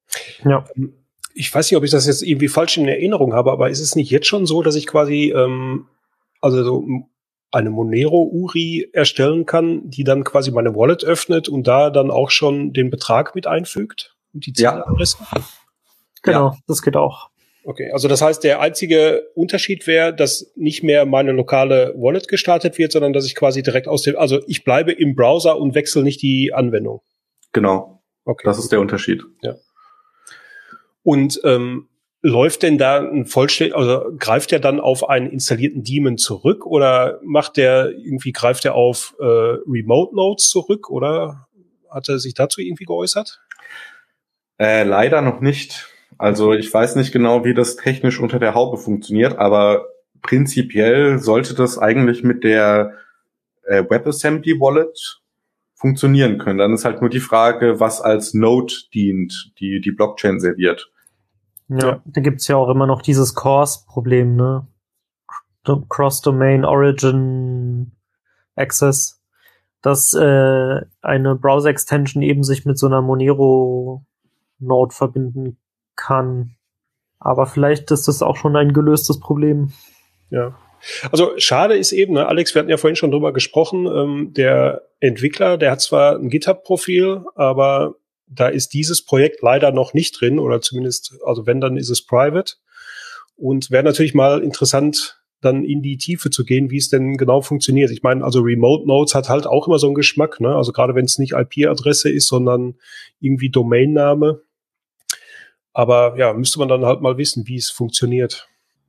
Ja. Ich weiß nicht, ob ich das jetzt irgendwie falsch in Erinnerung habe, aber ist es nicht jetzt schon so, dass ich quasi also so eine Monero-URI erstellen kann, die dann quasi meine Wallet öffnet und da dann auch schon den Betrag mit einfügt und die Zieladresse? Genau, Ja. das geht auch. Okay, also das heißt, der einzige Unterschied wäre, dass nicht mehr meine lokale Wallet gestartet wird, sondern dass ich quasi direkt also ich bleibe im Browser und wechsle nicht die Anwendung. Genau. Okay. Das ist der Unterschied. Ja. Und läuft denn da also greift der dann auf einen installierten Daemon zurück oder greift er auf Remote Nodes zurück oder hat er sich dazu irgendwie geäußert? Leider noch nicht. Also ich weiß nicht genau, wie das technisch unter der Haube funktioniert, aber prinzipiell sollte das eigentlich mit der WebAssembly Wallet funktionieren können. Dann ist halt nur die Frage, was als Node dient, die Blockchain serviert. Ja, da gibt's ja auch immer noch dieses CORS-Problem, ne? Cross-Domain Origin Access, dass eine Browser-Extension eben sich mit so einer Monero-Node verbinden kann. Aber vielleicht ist das auch schon ein gelöstes Problem. Ja. Also schade ist eben, ne, Alex, wir hatten ja vorhin schon drüber gesprochen, der Entwickler, der hat zwar ein GitHub-Profil, aber da ist dieses Projekt leider noch nicht drin oder zumindest, also wenn, dann ist es private und wäre natürlich mal interessant, dann in die Tiefe zu gehen, wie es denn genau funktioniert. Ich meine, also Remote Nodes hat halt auch immer so einen Geschmack, ne? Also gerade wenn es nicht IP-Adresse ist, sondern irgendwie Domainname. Aber ja, müsste man dann halt mal wissen, wie es funktioniert.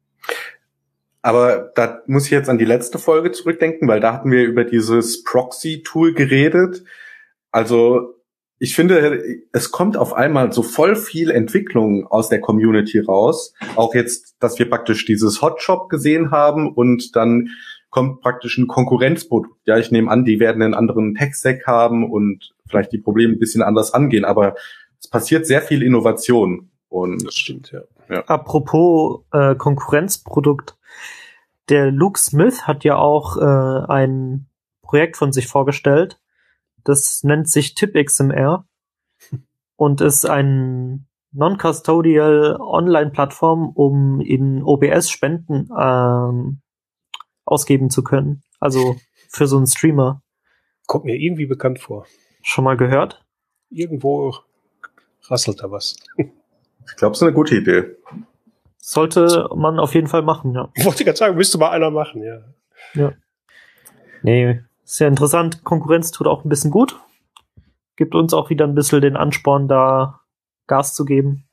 Aber da muss ich jetzt an die letzte Folge zurückdenken, weil da hatten wir über dieses Proxy-Tool geredet. Also ich finde, es kommt auf einmal so voll viel Entwicklung aus der Community raus. Auch jetzt, dass wir praktisch dieses Hotshop gesehen haben und dann kommt praktisch ein Konkurrenzprodukt. Ja, ich nehme an, die werden einen anderen Tech-Stack haben und vielleicht die Probleme ein bisschen anders angehen. Aber es passiert sehr viel Innovation. Und das stimmt, ja. Apropos Konkurrenzprodukt. Der Luke Smith hat ja auch ein Projekt von sich vorgestellt. Das nennt sich TipXMR und ist ein non-custodial Online-Plattform, um in OBS Spenden ausgeben zu können. Also für so einen Streamer. Kommt mir irgendwie bekannt vor. Schon mal gehört? Irgendwo rasselt da was. Ich glaube, es ist eine gute Idee. Sollte man auf jeden Fall machen, ja. Ich wollte gerade sagen, müsste mal einer machen, ja. Ja. Nee, sehr interessant. Konkurrenz tut auch ein bisschen gut. Gibt uns auch wieder ein bisschen den Ansporn, da Gas zu geben.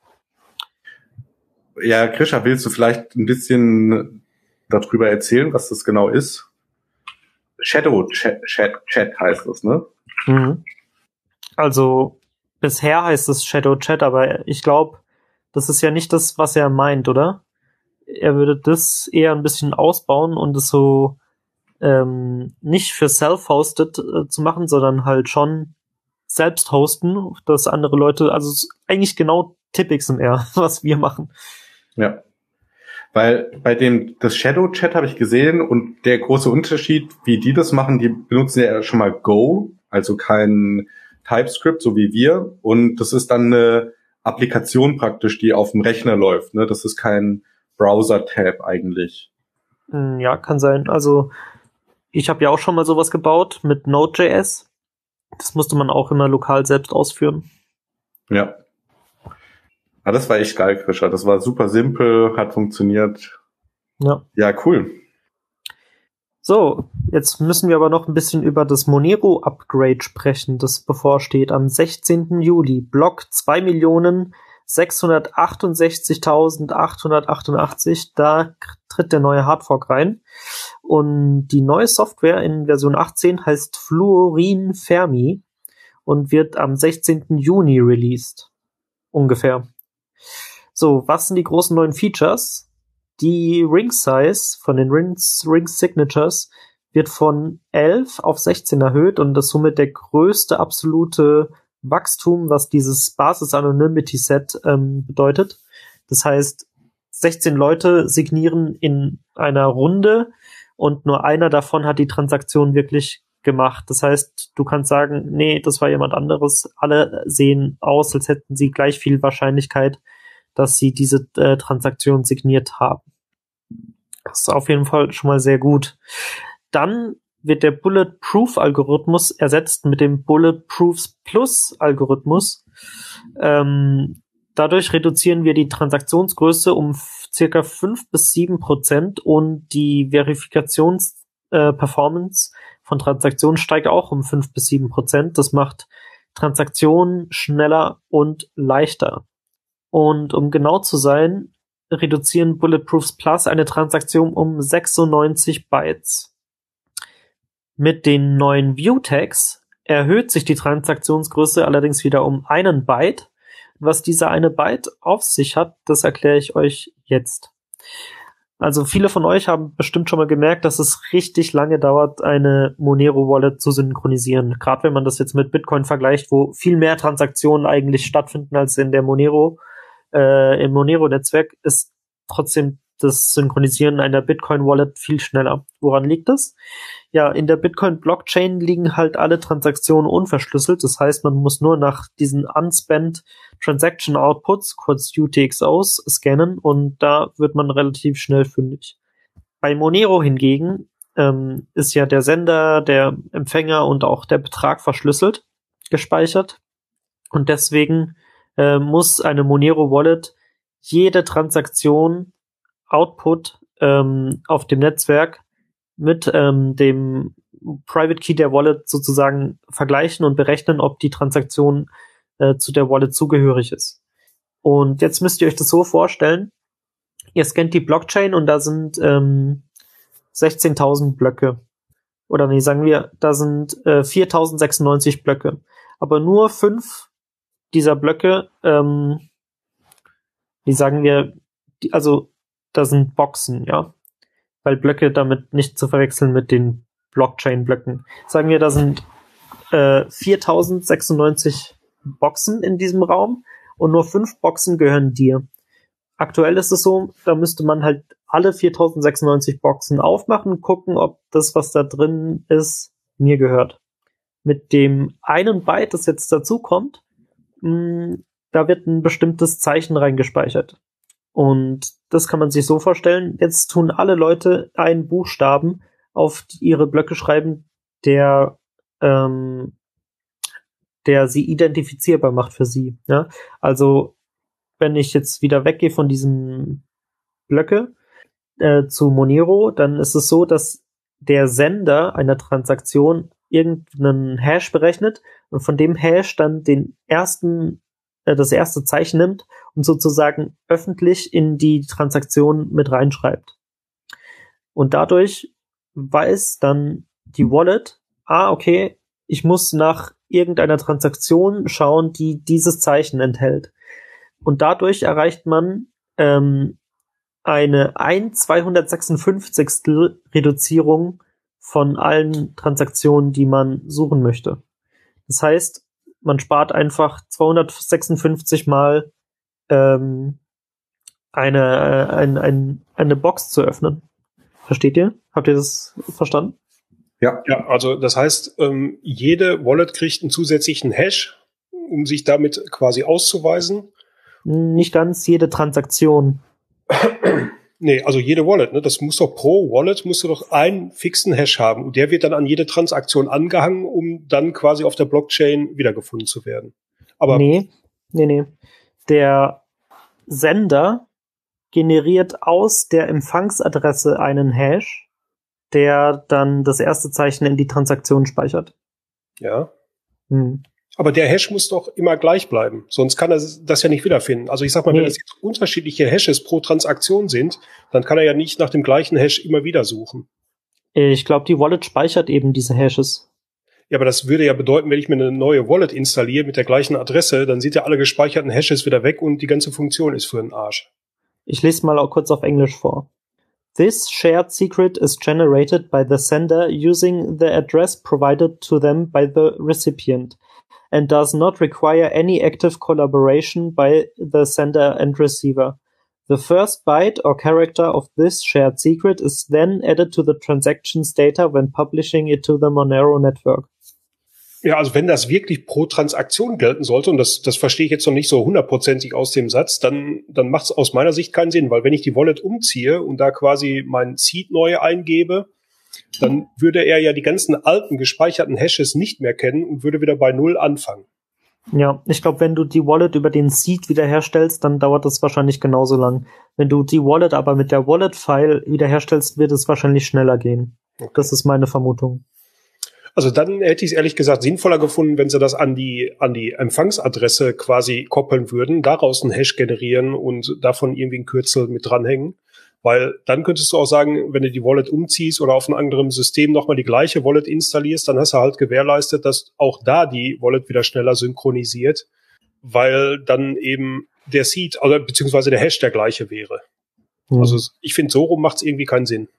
Ja, Krisha, willst du vielleicht ein bisschen darüber erzählen, was das genau ist? Shadow Chat heißt das, ne? Mhm. Also, bisher heißt es Shadow Chat, aber ich glaube, das ist ja nicht das, was er meint, oder? Er würde das eher ein bisschen ausbauen und es so nicht für self-hosted zu machen, sondern halt schon selbst hosten, dass andere Leute, also eigentlich genau TipXMR, was wir machen. Ja. Weil bei das Shadow Chat habe ich gesehen und der große Unterschied, wie die das machen, die benutzen ja schon mal Go, also kein TypeScript, so wie wir. Und das ist dann eine Applikation praktisch, die auf dem Rechner läuft. Ne? Das ist kein Browser-Tab eigentlich. Ja, kann sein. Also ich habe ja auch schon mal sowas gebaut mit Node.js. Das musste man auch immer lokal selbst ausführen. Ja. Ah, das war echt geil, Krisha. Das war super simpel, hat funktioniert. Ja. Ja, cool. So, jetzt müssen wir aber noch ein bisschen über das Monero-Upgrade sprechen, das bevorsteht am 16. Juli. Block 2.668.888. Da tritt der neue Hardfork rein. Und die neue Software in Version 18 heißt Fluorin Fermi und wird am 16. Juni released. Ungefähr. So, was sind die großen neuen Features? Die Ring Size von den Ring Signatures wird von 11 auf 16 erhöht und das ist somit der größte absolute Wachstum, was dieses Basis Anonymity Set bedeutet. Das heißt, 16 Leute signieren in einer Runde und nur einer davon hat die Transaktion wirklich gemacht. Das heißt, du kannst sagen, nee, das war jemand anderes. Alle sehen aus, als hätten sie gleich viel Wahrscheinlichkeit, dass sie diese Transaktion signiert haben. Das ist auf jeden Fall schon mal sehr gut. Dann wird der Bulletproof-Algorithmus ersetzt mit dem Bulletproofs-Plus-Algorithmus. Dadurch reduzieren wir die Transaktionsgröße um circa 5-7% und die Verifikationsperformance von Transaktionen steigt auch um 5-7%. Das macht Transaktionen schneller und leichter. Und um genau zu sein, reduzieren Bulletproofs Plus eine Transaktion um 96 Bytes. Mit den neuen View-Tags erhöht sich die Transaktionsgröße allerdings wieder um 1 Byte. Was dieser 1 Byte auf sich hat, das erkläre ich euch jetzt. Also viele von euch haben bestimmt schon mal gemerkt, dass es richtig lange dauert, eine Monero-Wallet zu synchronisieren. Gerade wenn man das jetzt mit Bitcoin vergleicht, wo viel mehr Transaktionen eigentlich stattfinden als in der Monero, im Monero-Netzwerk, ist trotzdem das Synchronisieren einer Bitcoin-Wallet viel schneller. Woran liegt das? Ja, in der Bitcoin-Blockchain liegen halt alle Transaktionen unverschlüsselt. Das heißt, man muss nur nach diesen Unspent Transaction Outputs, kurz UTXOs, scannen und da wird man relativ schnell fündig. Bei Monero hingegen ist ja der Sender, der Empfänger und auch der Betrag verschlüsselt gespeichert und deswegen muss eine Monero-Wallet jede Transaktion Output auf dem Netzwerk mit dem Private Key der Wallet sozusagen vergleichen und berechnen, ob die Transaktion zu der Wallet zugehörig ist. Und jetzt müsst ihr euch das so vorstellen, ihr scannt die Blockchain und da sind 16.000 Blöcke. Oder nee, sagen wir, da sind 4.096 Blöcke. Aber nur 5 dieser Blöcke, die sagen wir, also da sind Boxen, ja. Weil Blöcke damit nicht zu verwechseln mit den Blockchain-Blöcken. Sagen wir, da sind 4.096 Boxen in diesem Raum und nur 5 Boxen gehören dir. Aktuell ist es so, da müsste man halt alle 4.096 Boxen aufmachen, gucken, ob das, was da drin ist, mir gehört. Mit dem 1 Byte, das jetzt dazu kommt, da wird ein bestimmtes Zeichen reingespeichert. Und das kann man sich so vorstellen, jetzt tun alle Leute einen Buchstaben auf ihre Blöcke schreiben, der sie identifizierbar macht für sie. Ja? Also wenn ich jetzt wieder weggehe von diesen Blöcke zu Monero, dann ist es so, dass der Sender einer Transaktion irgendeinen Hash berechnet und von dem Hash dann das erste Zeichen nimmt und sozusagen öffentlich in die Transaktion mit reinschreibt. Und dadurch weiß dann die Wallet, okay, ich muss nach irgendeiner Transaktion schauen, die dieses Zeichen enthält. Und dadurch erreicht man eine 1/256 Reduzierung von allen Transaktionen, die man suchen möchte. Das heißt, man spart einfach 256 Mal eine Box zu öffnen. Versteht ihr? Habt ihr das verstanden? Ja, also das heißt, jede Wallet kriegt einen zusätzlichen Hash, um sich damit quasi auszuweisen. Nicht ganz jede Transaktion. Nee, also jede Wallet, ne? Das muss doch pro Wallet musst du doch einen fixen Hash haben und der wird dann an jede Transaktion angehangen, um dann quasi auf der Blockchain wiedergefunden zu werden. Aber Nee. Der Sender generiert aus der Empfangsadresse einen Hash, der dann das erste Zeichen in die Transaktion speichert. Ja. Aber der Hash muss doch immer gleich bleiben, sonst kann er das ja nicht wiederfinden. Also ich sag mal, wenn das jetzt unterschiedliche Hashes pro Transaktion sind, dann kann er ja nicht nach dem gleichen Hash immer wieder suchen. Ich glaube, die Wallet speichert eben diese Hashes. Ja, aber das würde ja bedeuten, wenn ich mir eine neue Wallet installiere mit der gleichen Adresse, dann sind ja alle gespeicherten Hashes wieder weg und die ganze Funktion ist für den Arsch. Ich lese mal auch kurz auf Englisch vor. This shared secret is generated by the sender using the address provided to them by the recipient and does not require any active collaboration by the sender and receiver. The first byte or character of this shared secret is then added to the transaction's data when publishing it to the Monero network. Ja, also wenn das wirklich pro Transaktion gelten sollte, und das verstehe ich jetzt noch nicht so hundertprozentig aus dem Satz, dann macht es aus meiner Sicht keinen Sinn, weil wenn ich die Wallet umziehe und da quasi mein Seed neu eingebe, dann würde er ja die ganzen alten gespeicherten Hashes nicht mehr kennen und würde wieder bei Null anfangen. Ja, ich glaube, wenn du die Wallet über den Seed wiederherstellst, dann dauert das wahrscheinlich genauso lang. Wenn du die Wallet aber mit der Wallet-File wiederherstellst, wird es wahrscheinlich schneller gehen. Okay. Das ist meine Vermutung. Also dann hätte ich es ehrlich gesagt sinnvoller gefunden, wenn sie das an die Empfangsadresse quasi koppeln würden, daraus einen Hash generieren und davon irgendwie ein Kürzel mit dranhängen. Weil dann könntest du auch sagen, wenn du die Wallet umziehst oder auf einem anderen System nochmal die gleiche Wallet installierst, dann hast du halt gewährleistet, dass auch da die Wallet wieder schneller synchronisiert, weil dann eben der Seed, oder beziehungsweise der Hash der gleiche wäre. Also ich finde, so rum macht es irgendwie keinen Sinn.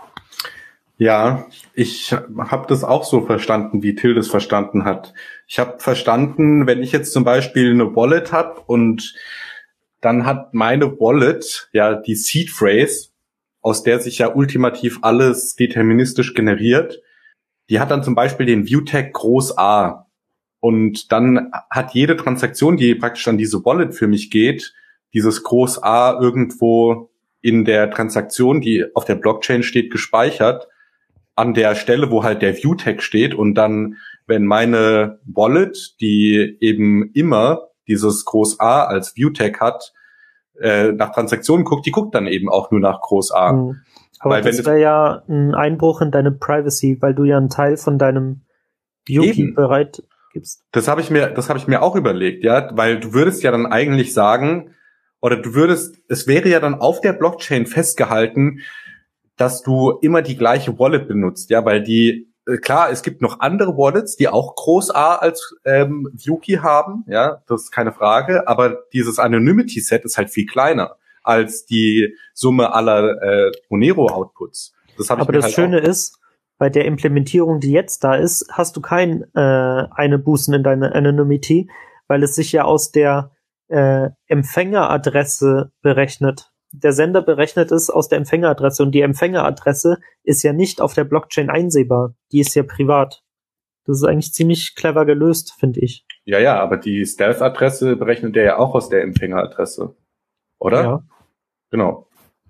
Ja, ich habe das auch so verstanden, wie Till das verstanden hat. Ich habe verstanden, wenn ich jetzt zum Beispiel eine Wallet habe und dann hat meine Wallet ja die Seed Phrase, aus der sich ja ultimativ alles deterministisch generiert. Die hat dann zum Beispiel den View-Tag groß A. Und dann hat jede Transaktion, die praktisch an diese Wallet für mich geht, dieses groß A irgendwo in der Transaktion, die auf der Blockchain steht, gespeichert, an der Stelle, wo halt der View-Tag steht. Und dann, wenn meine Wallet, die eben immer dieses Groß A als View-Tag hat, nach Transaktionen guckt, die guckt dann eben auch nur nach Groß A. Mhm. Aber weil das wäre ja ein Einbruch in deine Privacy, weil du ja einen Teil von deinem View-Key bereit gibst. Das habe ich mir auch überlegt, ja, weil du würdest ja dann eigentlich sagen, oder es wäre ja dann auf der Blockchain festgehalten, dass du immer die gleiche Wallet benutzt, ja, weil klar, es gibt noch andere Wallets, die auch Groß A als View-Key haben, ja, das ist keine Frage, aber dieses Anonymity-Set ist halt viel kleiner als die Summe aller Monero-Outputs. Aber das Schöne ist, bei der Implementierung, die jetzt da ist, hast du kein eine Bußen in deine Anonymity, weil es sich ja aus der Empfängeradresse berechnet. Der Sender berechnet es aus der Empfängeradresse und die Empfängeradresse ist ja nicht auf der Blockchain einsehbar. Die ist ja privat. Das ist eigentlich ziemlich clever gelöst, finde ich. Ja, aber die Stealth-Adresse berechnet der ja auch aus der Empfängeradresse. Oder? Ja. Genau.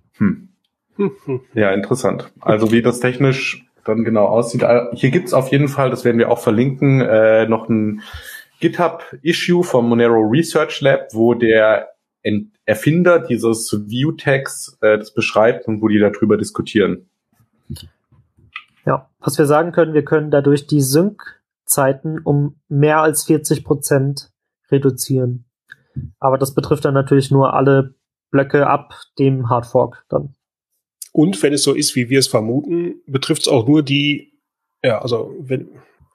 Ja, interessant. Also wie das technisch dann genau aussieht. Hier gibt's auf jeden Fall, das werden wir auch verlinken, noch ein GitHub-Issue vom Monero Research Lab, wo der Erfinder dieses View-Tags das beschreibt und wo die darüber diskutieren. Ja, was wir sagen können, wir können dadurch die Sync-Zeiten um mehr als 40% reduzieren. Aber das betrifft dann natürlich nur alle Blöcke ab dem Hardfork dann. Und wenn es so ist, wie wir es vermuten, betrifft es auch nur die, ja, also wenn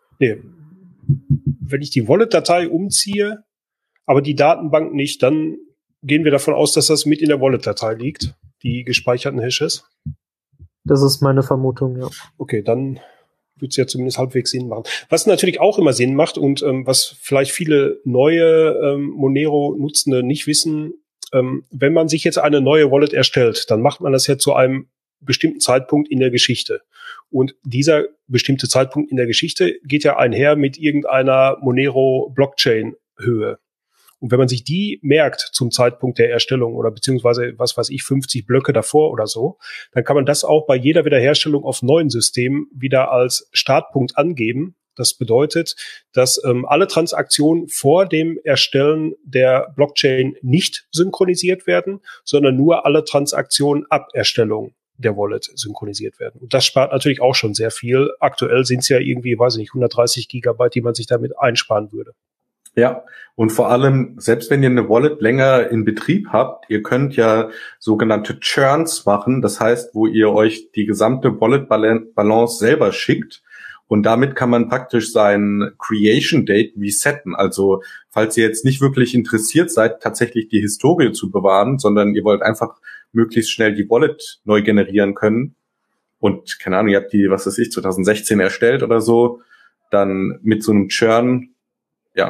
ich die Wallet-Datei umziehe, aber die Datenbank nicht, dann gehen wir davon aus, dass das mit in der Wallet-Datei liegt, die gespeicherten Hashes? Das ist meine Vermutung, ja. Okay, dann wird es ja zumindest halbwegs Sinn machen. Was natürlich auch immer Sinn macht und was vielleicht viele neue Monero-Nutzende nicht wissen, wenn man sich jetzt eine neue Wallet erstellt, dann macht man das ja zu einem bestimmten Zeitpunkt in der Geschichte. Und dieser bestimmte Zeitpunkt in der Geschichte geht ja einher mit irgendeiner Monero-Blockchain-Höhe. Und wenn man sich die merkt zum Zeitpunkt der Erstellung oder beziehungsweise, 50 Blöcke davor oder so, dann kann man das auch bei jeder Wiederherstellung auf neuen Systemen wieder als Startpunkt angeben. Das bedeutet, dass alle Transaktionen vor dem Erstellen der Blockchain nicht synchronisiert werden, sondern nur alle Transaktionen ab Erstellung der Wallet synchronisiert werden. Und das spart natürlich auch schon sehr viel. Aktuell sind es ja irgendwie, 130 Gigabyte, die man sich damit einsparen würde. Ja, und vor allem, selbst wenn ihr eine Wallet länger in Betrieb habt, ihr könnt ja sogenannte Churns machen, das heißt, wo ihr euch die gesamte Wallet-Balance selber schickt und damit kann man praktisch sein Creation-Date resetten. Also, falls ihr jetzt nicht wirklich interessiert seid, tatsächlich die Historie zu bewahren, sondern ihr wollt einfach möglichst schnell die Wallet neu generieren können und, keine Ahnung, ihr habt die, 2016 erstellt oder so, dann mit so einem Churn, ja,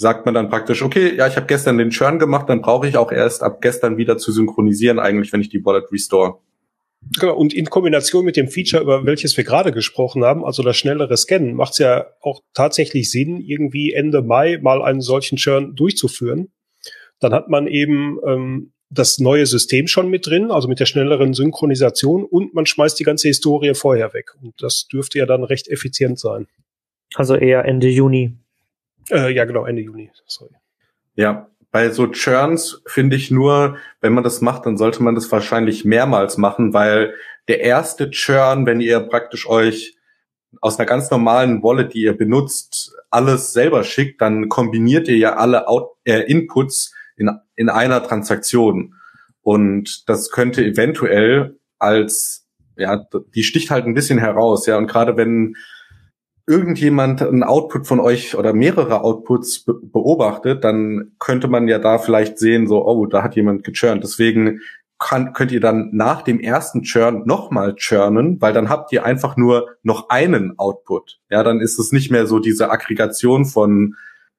sagt man dann praktisch, okay, ja, ich habe gestern den Churn gemacht, dann brauche ich auch erst ab gestern wieder zu synchronisieren, eigentlich, wenn ich die Wallet restore. Genau, und in Kombination mit dem Feature, über welches wir gerade gesprochen haben, also das schnellere Scannen, macht es ja auch tatsächlich Sinn, irgendwie Ende Mai mal einen solchen Churn durchzuführen. Dann hat man eben das neue System schon mit drin, also mit der schnelleren Synchronisation, und man schmeißt die ganze Historie vorher weg. Und das dürfte ja dann recht effizient sein. Also eher Ende Juni. Ja, genau, Ende Juni. Sorry. Ja, bei so Churns finde ich nur, wenn man das macht, dann sollte man das wahrscheinlich mehrmals machen, weil der erste Churn, wenn ihr praktisch euch aus einer ganz normalen Wallet, die ihr benutzt, alles selber schickt, dann kombiniert ihr ja alle Inputs in einer Transaktion. Und das könnte eventuell als, ja, die sticht halt ein bisschen heraus, ja. Und gerade wenn irgendjemand einen Output von euch oder mehrere Outputs beobachtet, dann könnte man ja da vielleicht sehen, so, oh, da hat jemand gechurnt. Deswegen könnt ihr dann nach dem ersten Churn nochmal churnen, weil dann habt ihr einfach nur noch einen Output. Ja, dann ist es nicht mehr so diese Aggregation von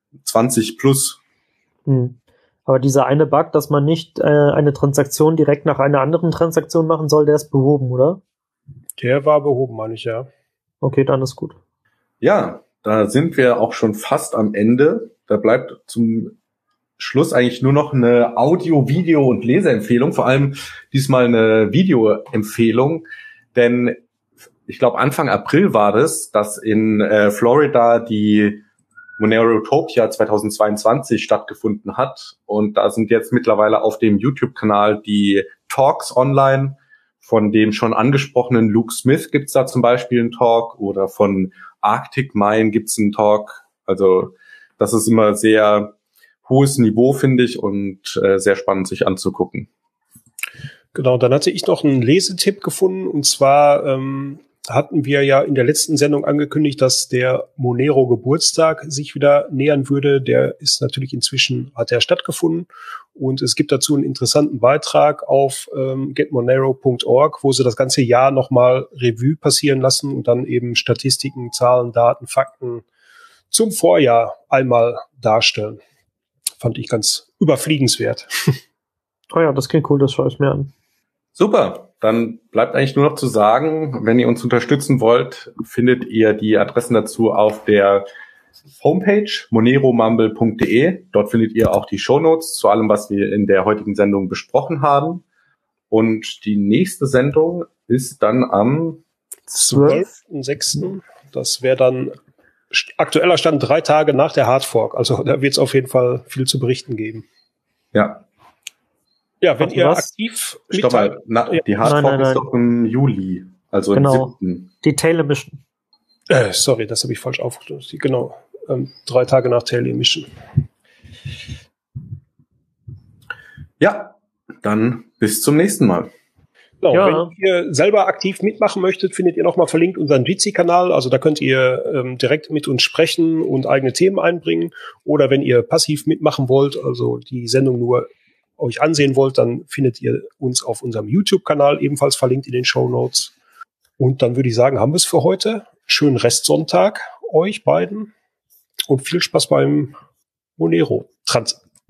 20 plus. Aber dieser eine Bug, dass man nicht eine Transaktion direkt nach einer anderen Transaktion machen soll, der ist behoben, oder? Der war behoben, meine ich, ja. Okay, dann ist gut. Ja, da sind wir auch schon fast am Ende. Da bleibt zum Schluss eigentlich nur noch eine Audio-, Video- und Leseempfehlung, vor allem diesmal eine Videoempfehlung, denn ich glaube Anfang April war das, dass in Florida die Monerotopia 2022 stattgefunden hat, und da sind jetzt mittlerweile auf dem YouTube-Kanal die Talks online. Von dem schon angesprochenen Luke Smith gibt's da zum Beispiel einen Talk, oder von Arctic Mine gibt's einen Talk. Also das ist immer sehr hohes Niveau, finde ich, und sehr spannend sich anzugucken. Genau, dann hatte ich noch einen Lesetipp gefunden, und zwar hatten wir ja in der letzten Sendung angekündigt, dass der Monero Geburtstag sich wieder nähern würde. Der ist natürlich hat er stattgefunden, und es gibt dazu einen interessanten Beitrag auf getmonero.org, wo sie das ganze Jahr nochmal Revue passieren lassen und dann eben Statistiken, Zahlen, Daten, Fakten zum Vorjahr einmal darstellen. Fand ich ganz überfliegenswert. Oh ja, das klingt cool, das schaue ich mir an. Super, dann bleibt eigentlich nur noch zu sagen, wenn ihr uns unterstützen wollt, findet ihr die Adressen dazu auf der Homepage moneromumble.de. Dort findet ihr auch die Shownotes zu allem, was wir in der heutigen Sendung besprochen haben. Und die nächste Sendung ist dann am 12.06. Das wäre dann aktueller Stand 3 Tage nach der Hardfork. Also da wird es auf jeden Fall viel zu berichten geben. Ja. Ja, wenn ihr aktiv... Stopp mal, die Hardfork ist doch im Juli, also genau. im 7. Die Tail Emission. Sorry, das habe ich falsch aufgeschrieben. Genau, 3 Tage nach Tail Emission. Ja, dann bis zum nächsten Mal. Genau, ja. Wenn ihr selber aktiv mitmachen möchtet, findet ihr nochmal verlinkt unseren Jitsi-Kanal. Also da könnt ihr direkt mit uns sprechen und eigene Themen einbringen. Oder wenn ihr passiv mitmachen wollt, also die Sendung nur euch ansehen wollt, dann findet ihr uns auf unserem YouTube-Kanal, ebenfalls verlinkt in den Shownotes. Und dann würde ich sagen, haben wir es für heute. Schönen Restsonntag euch beiden und viel Spaß beim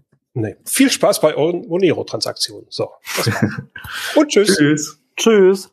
viel Spaß bei euren Monero-Transaktionen. So. Und tschüss. Tschüss. Tschüss.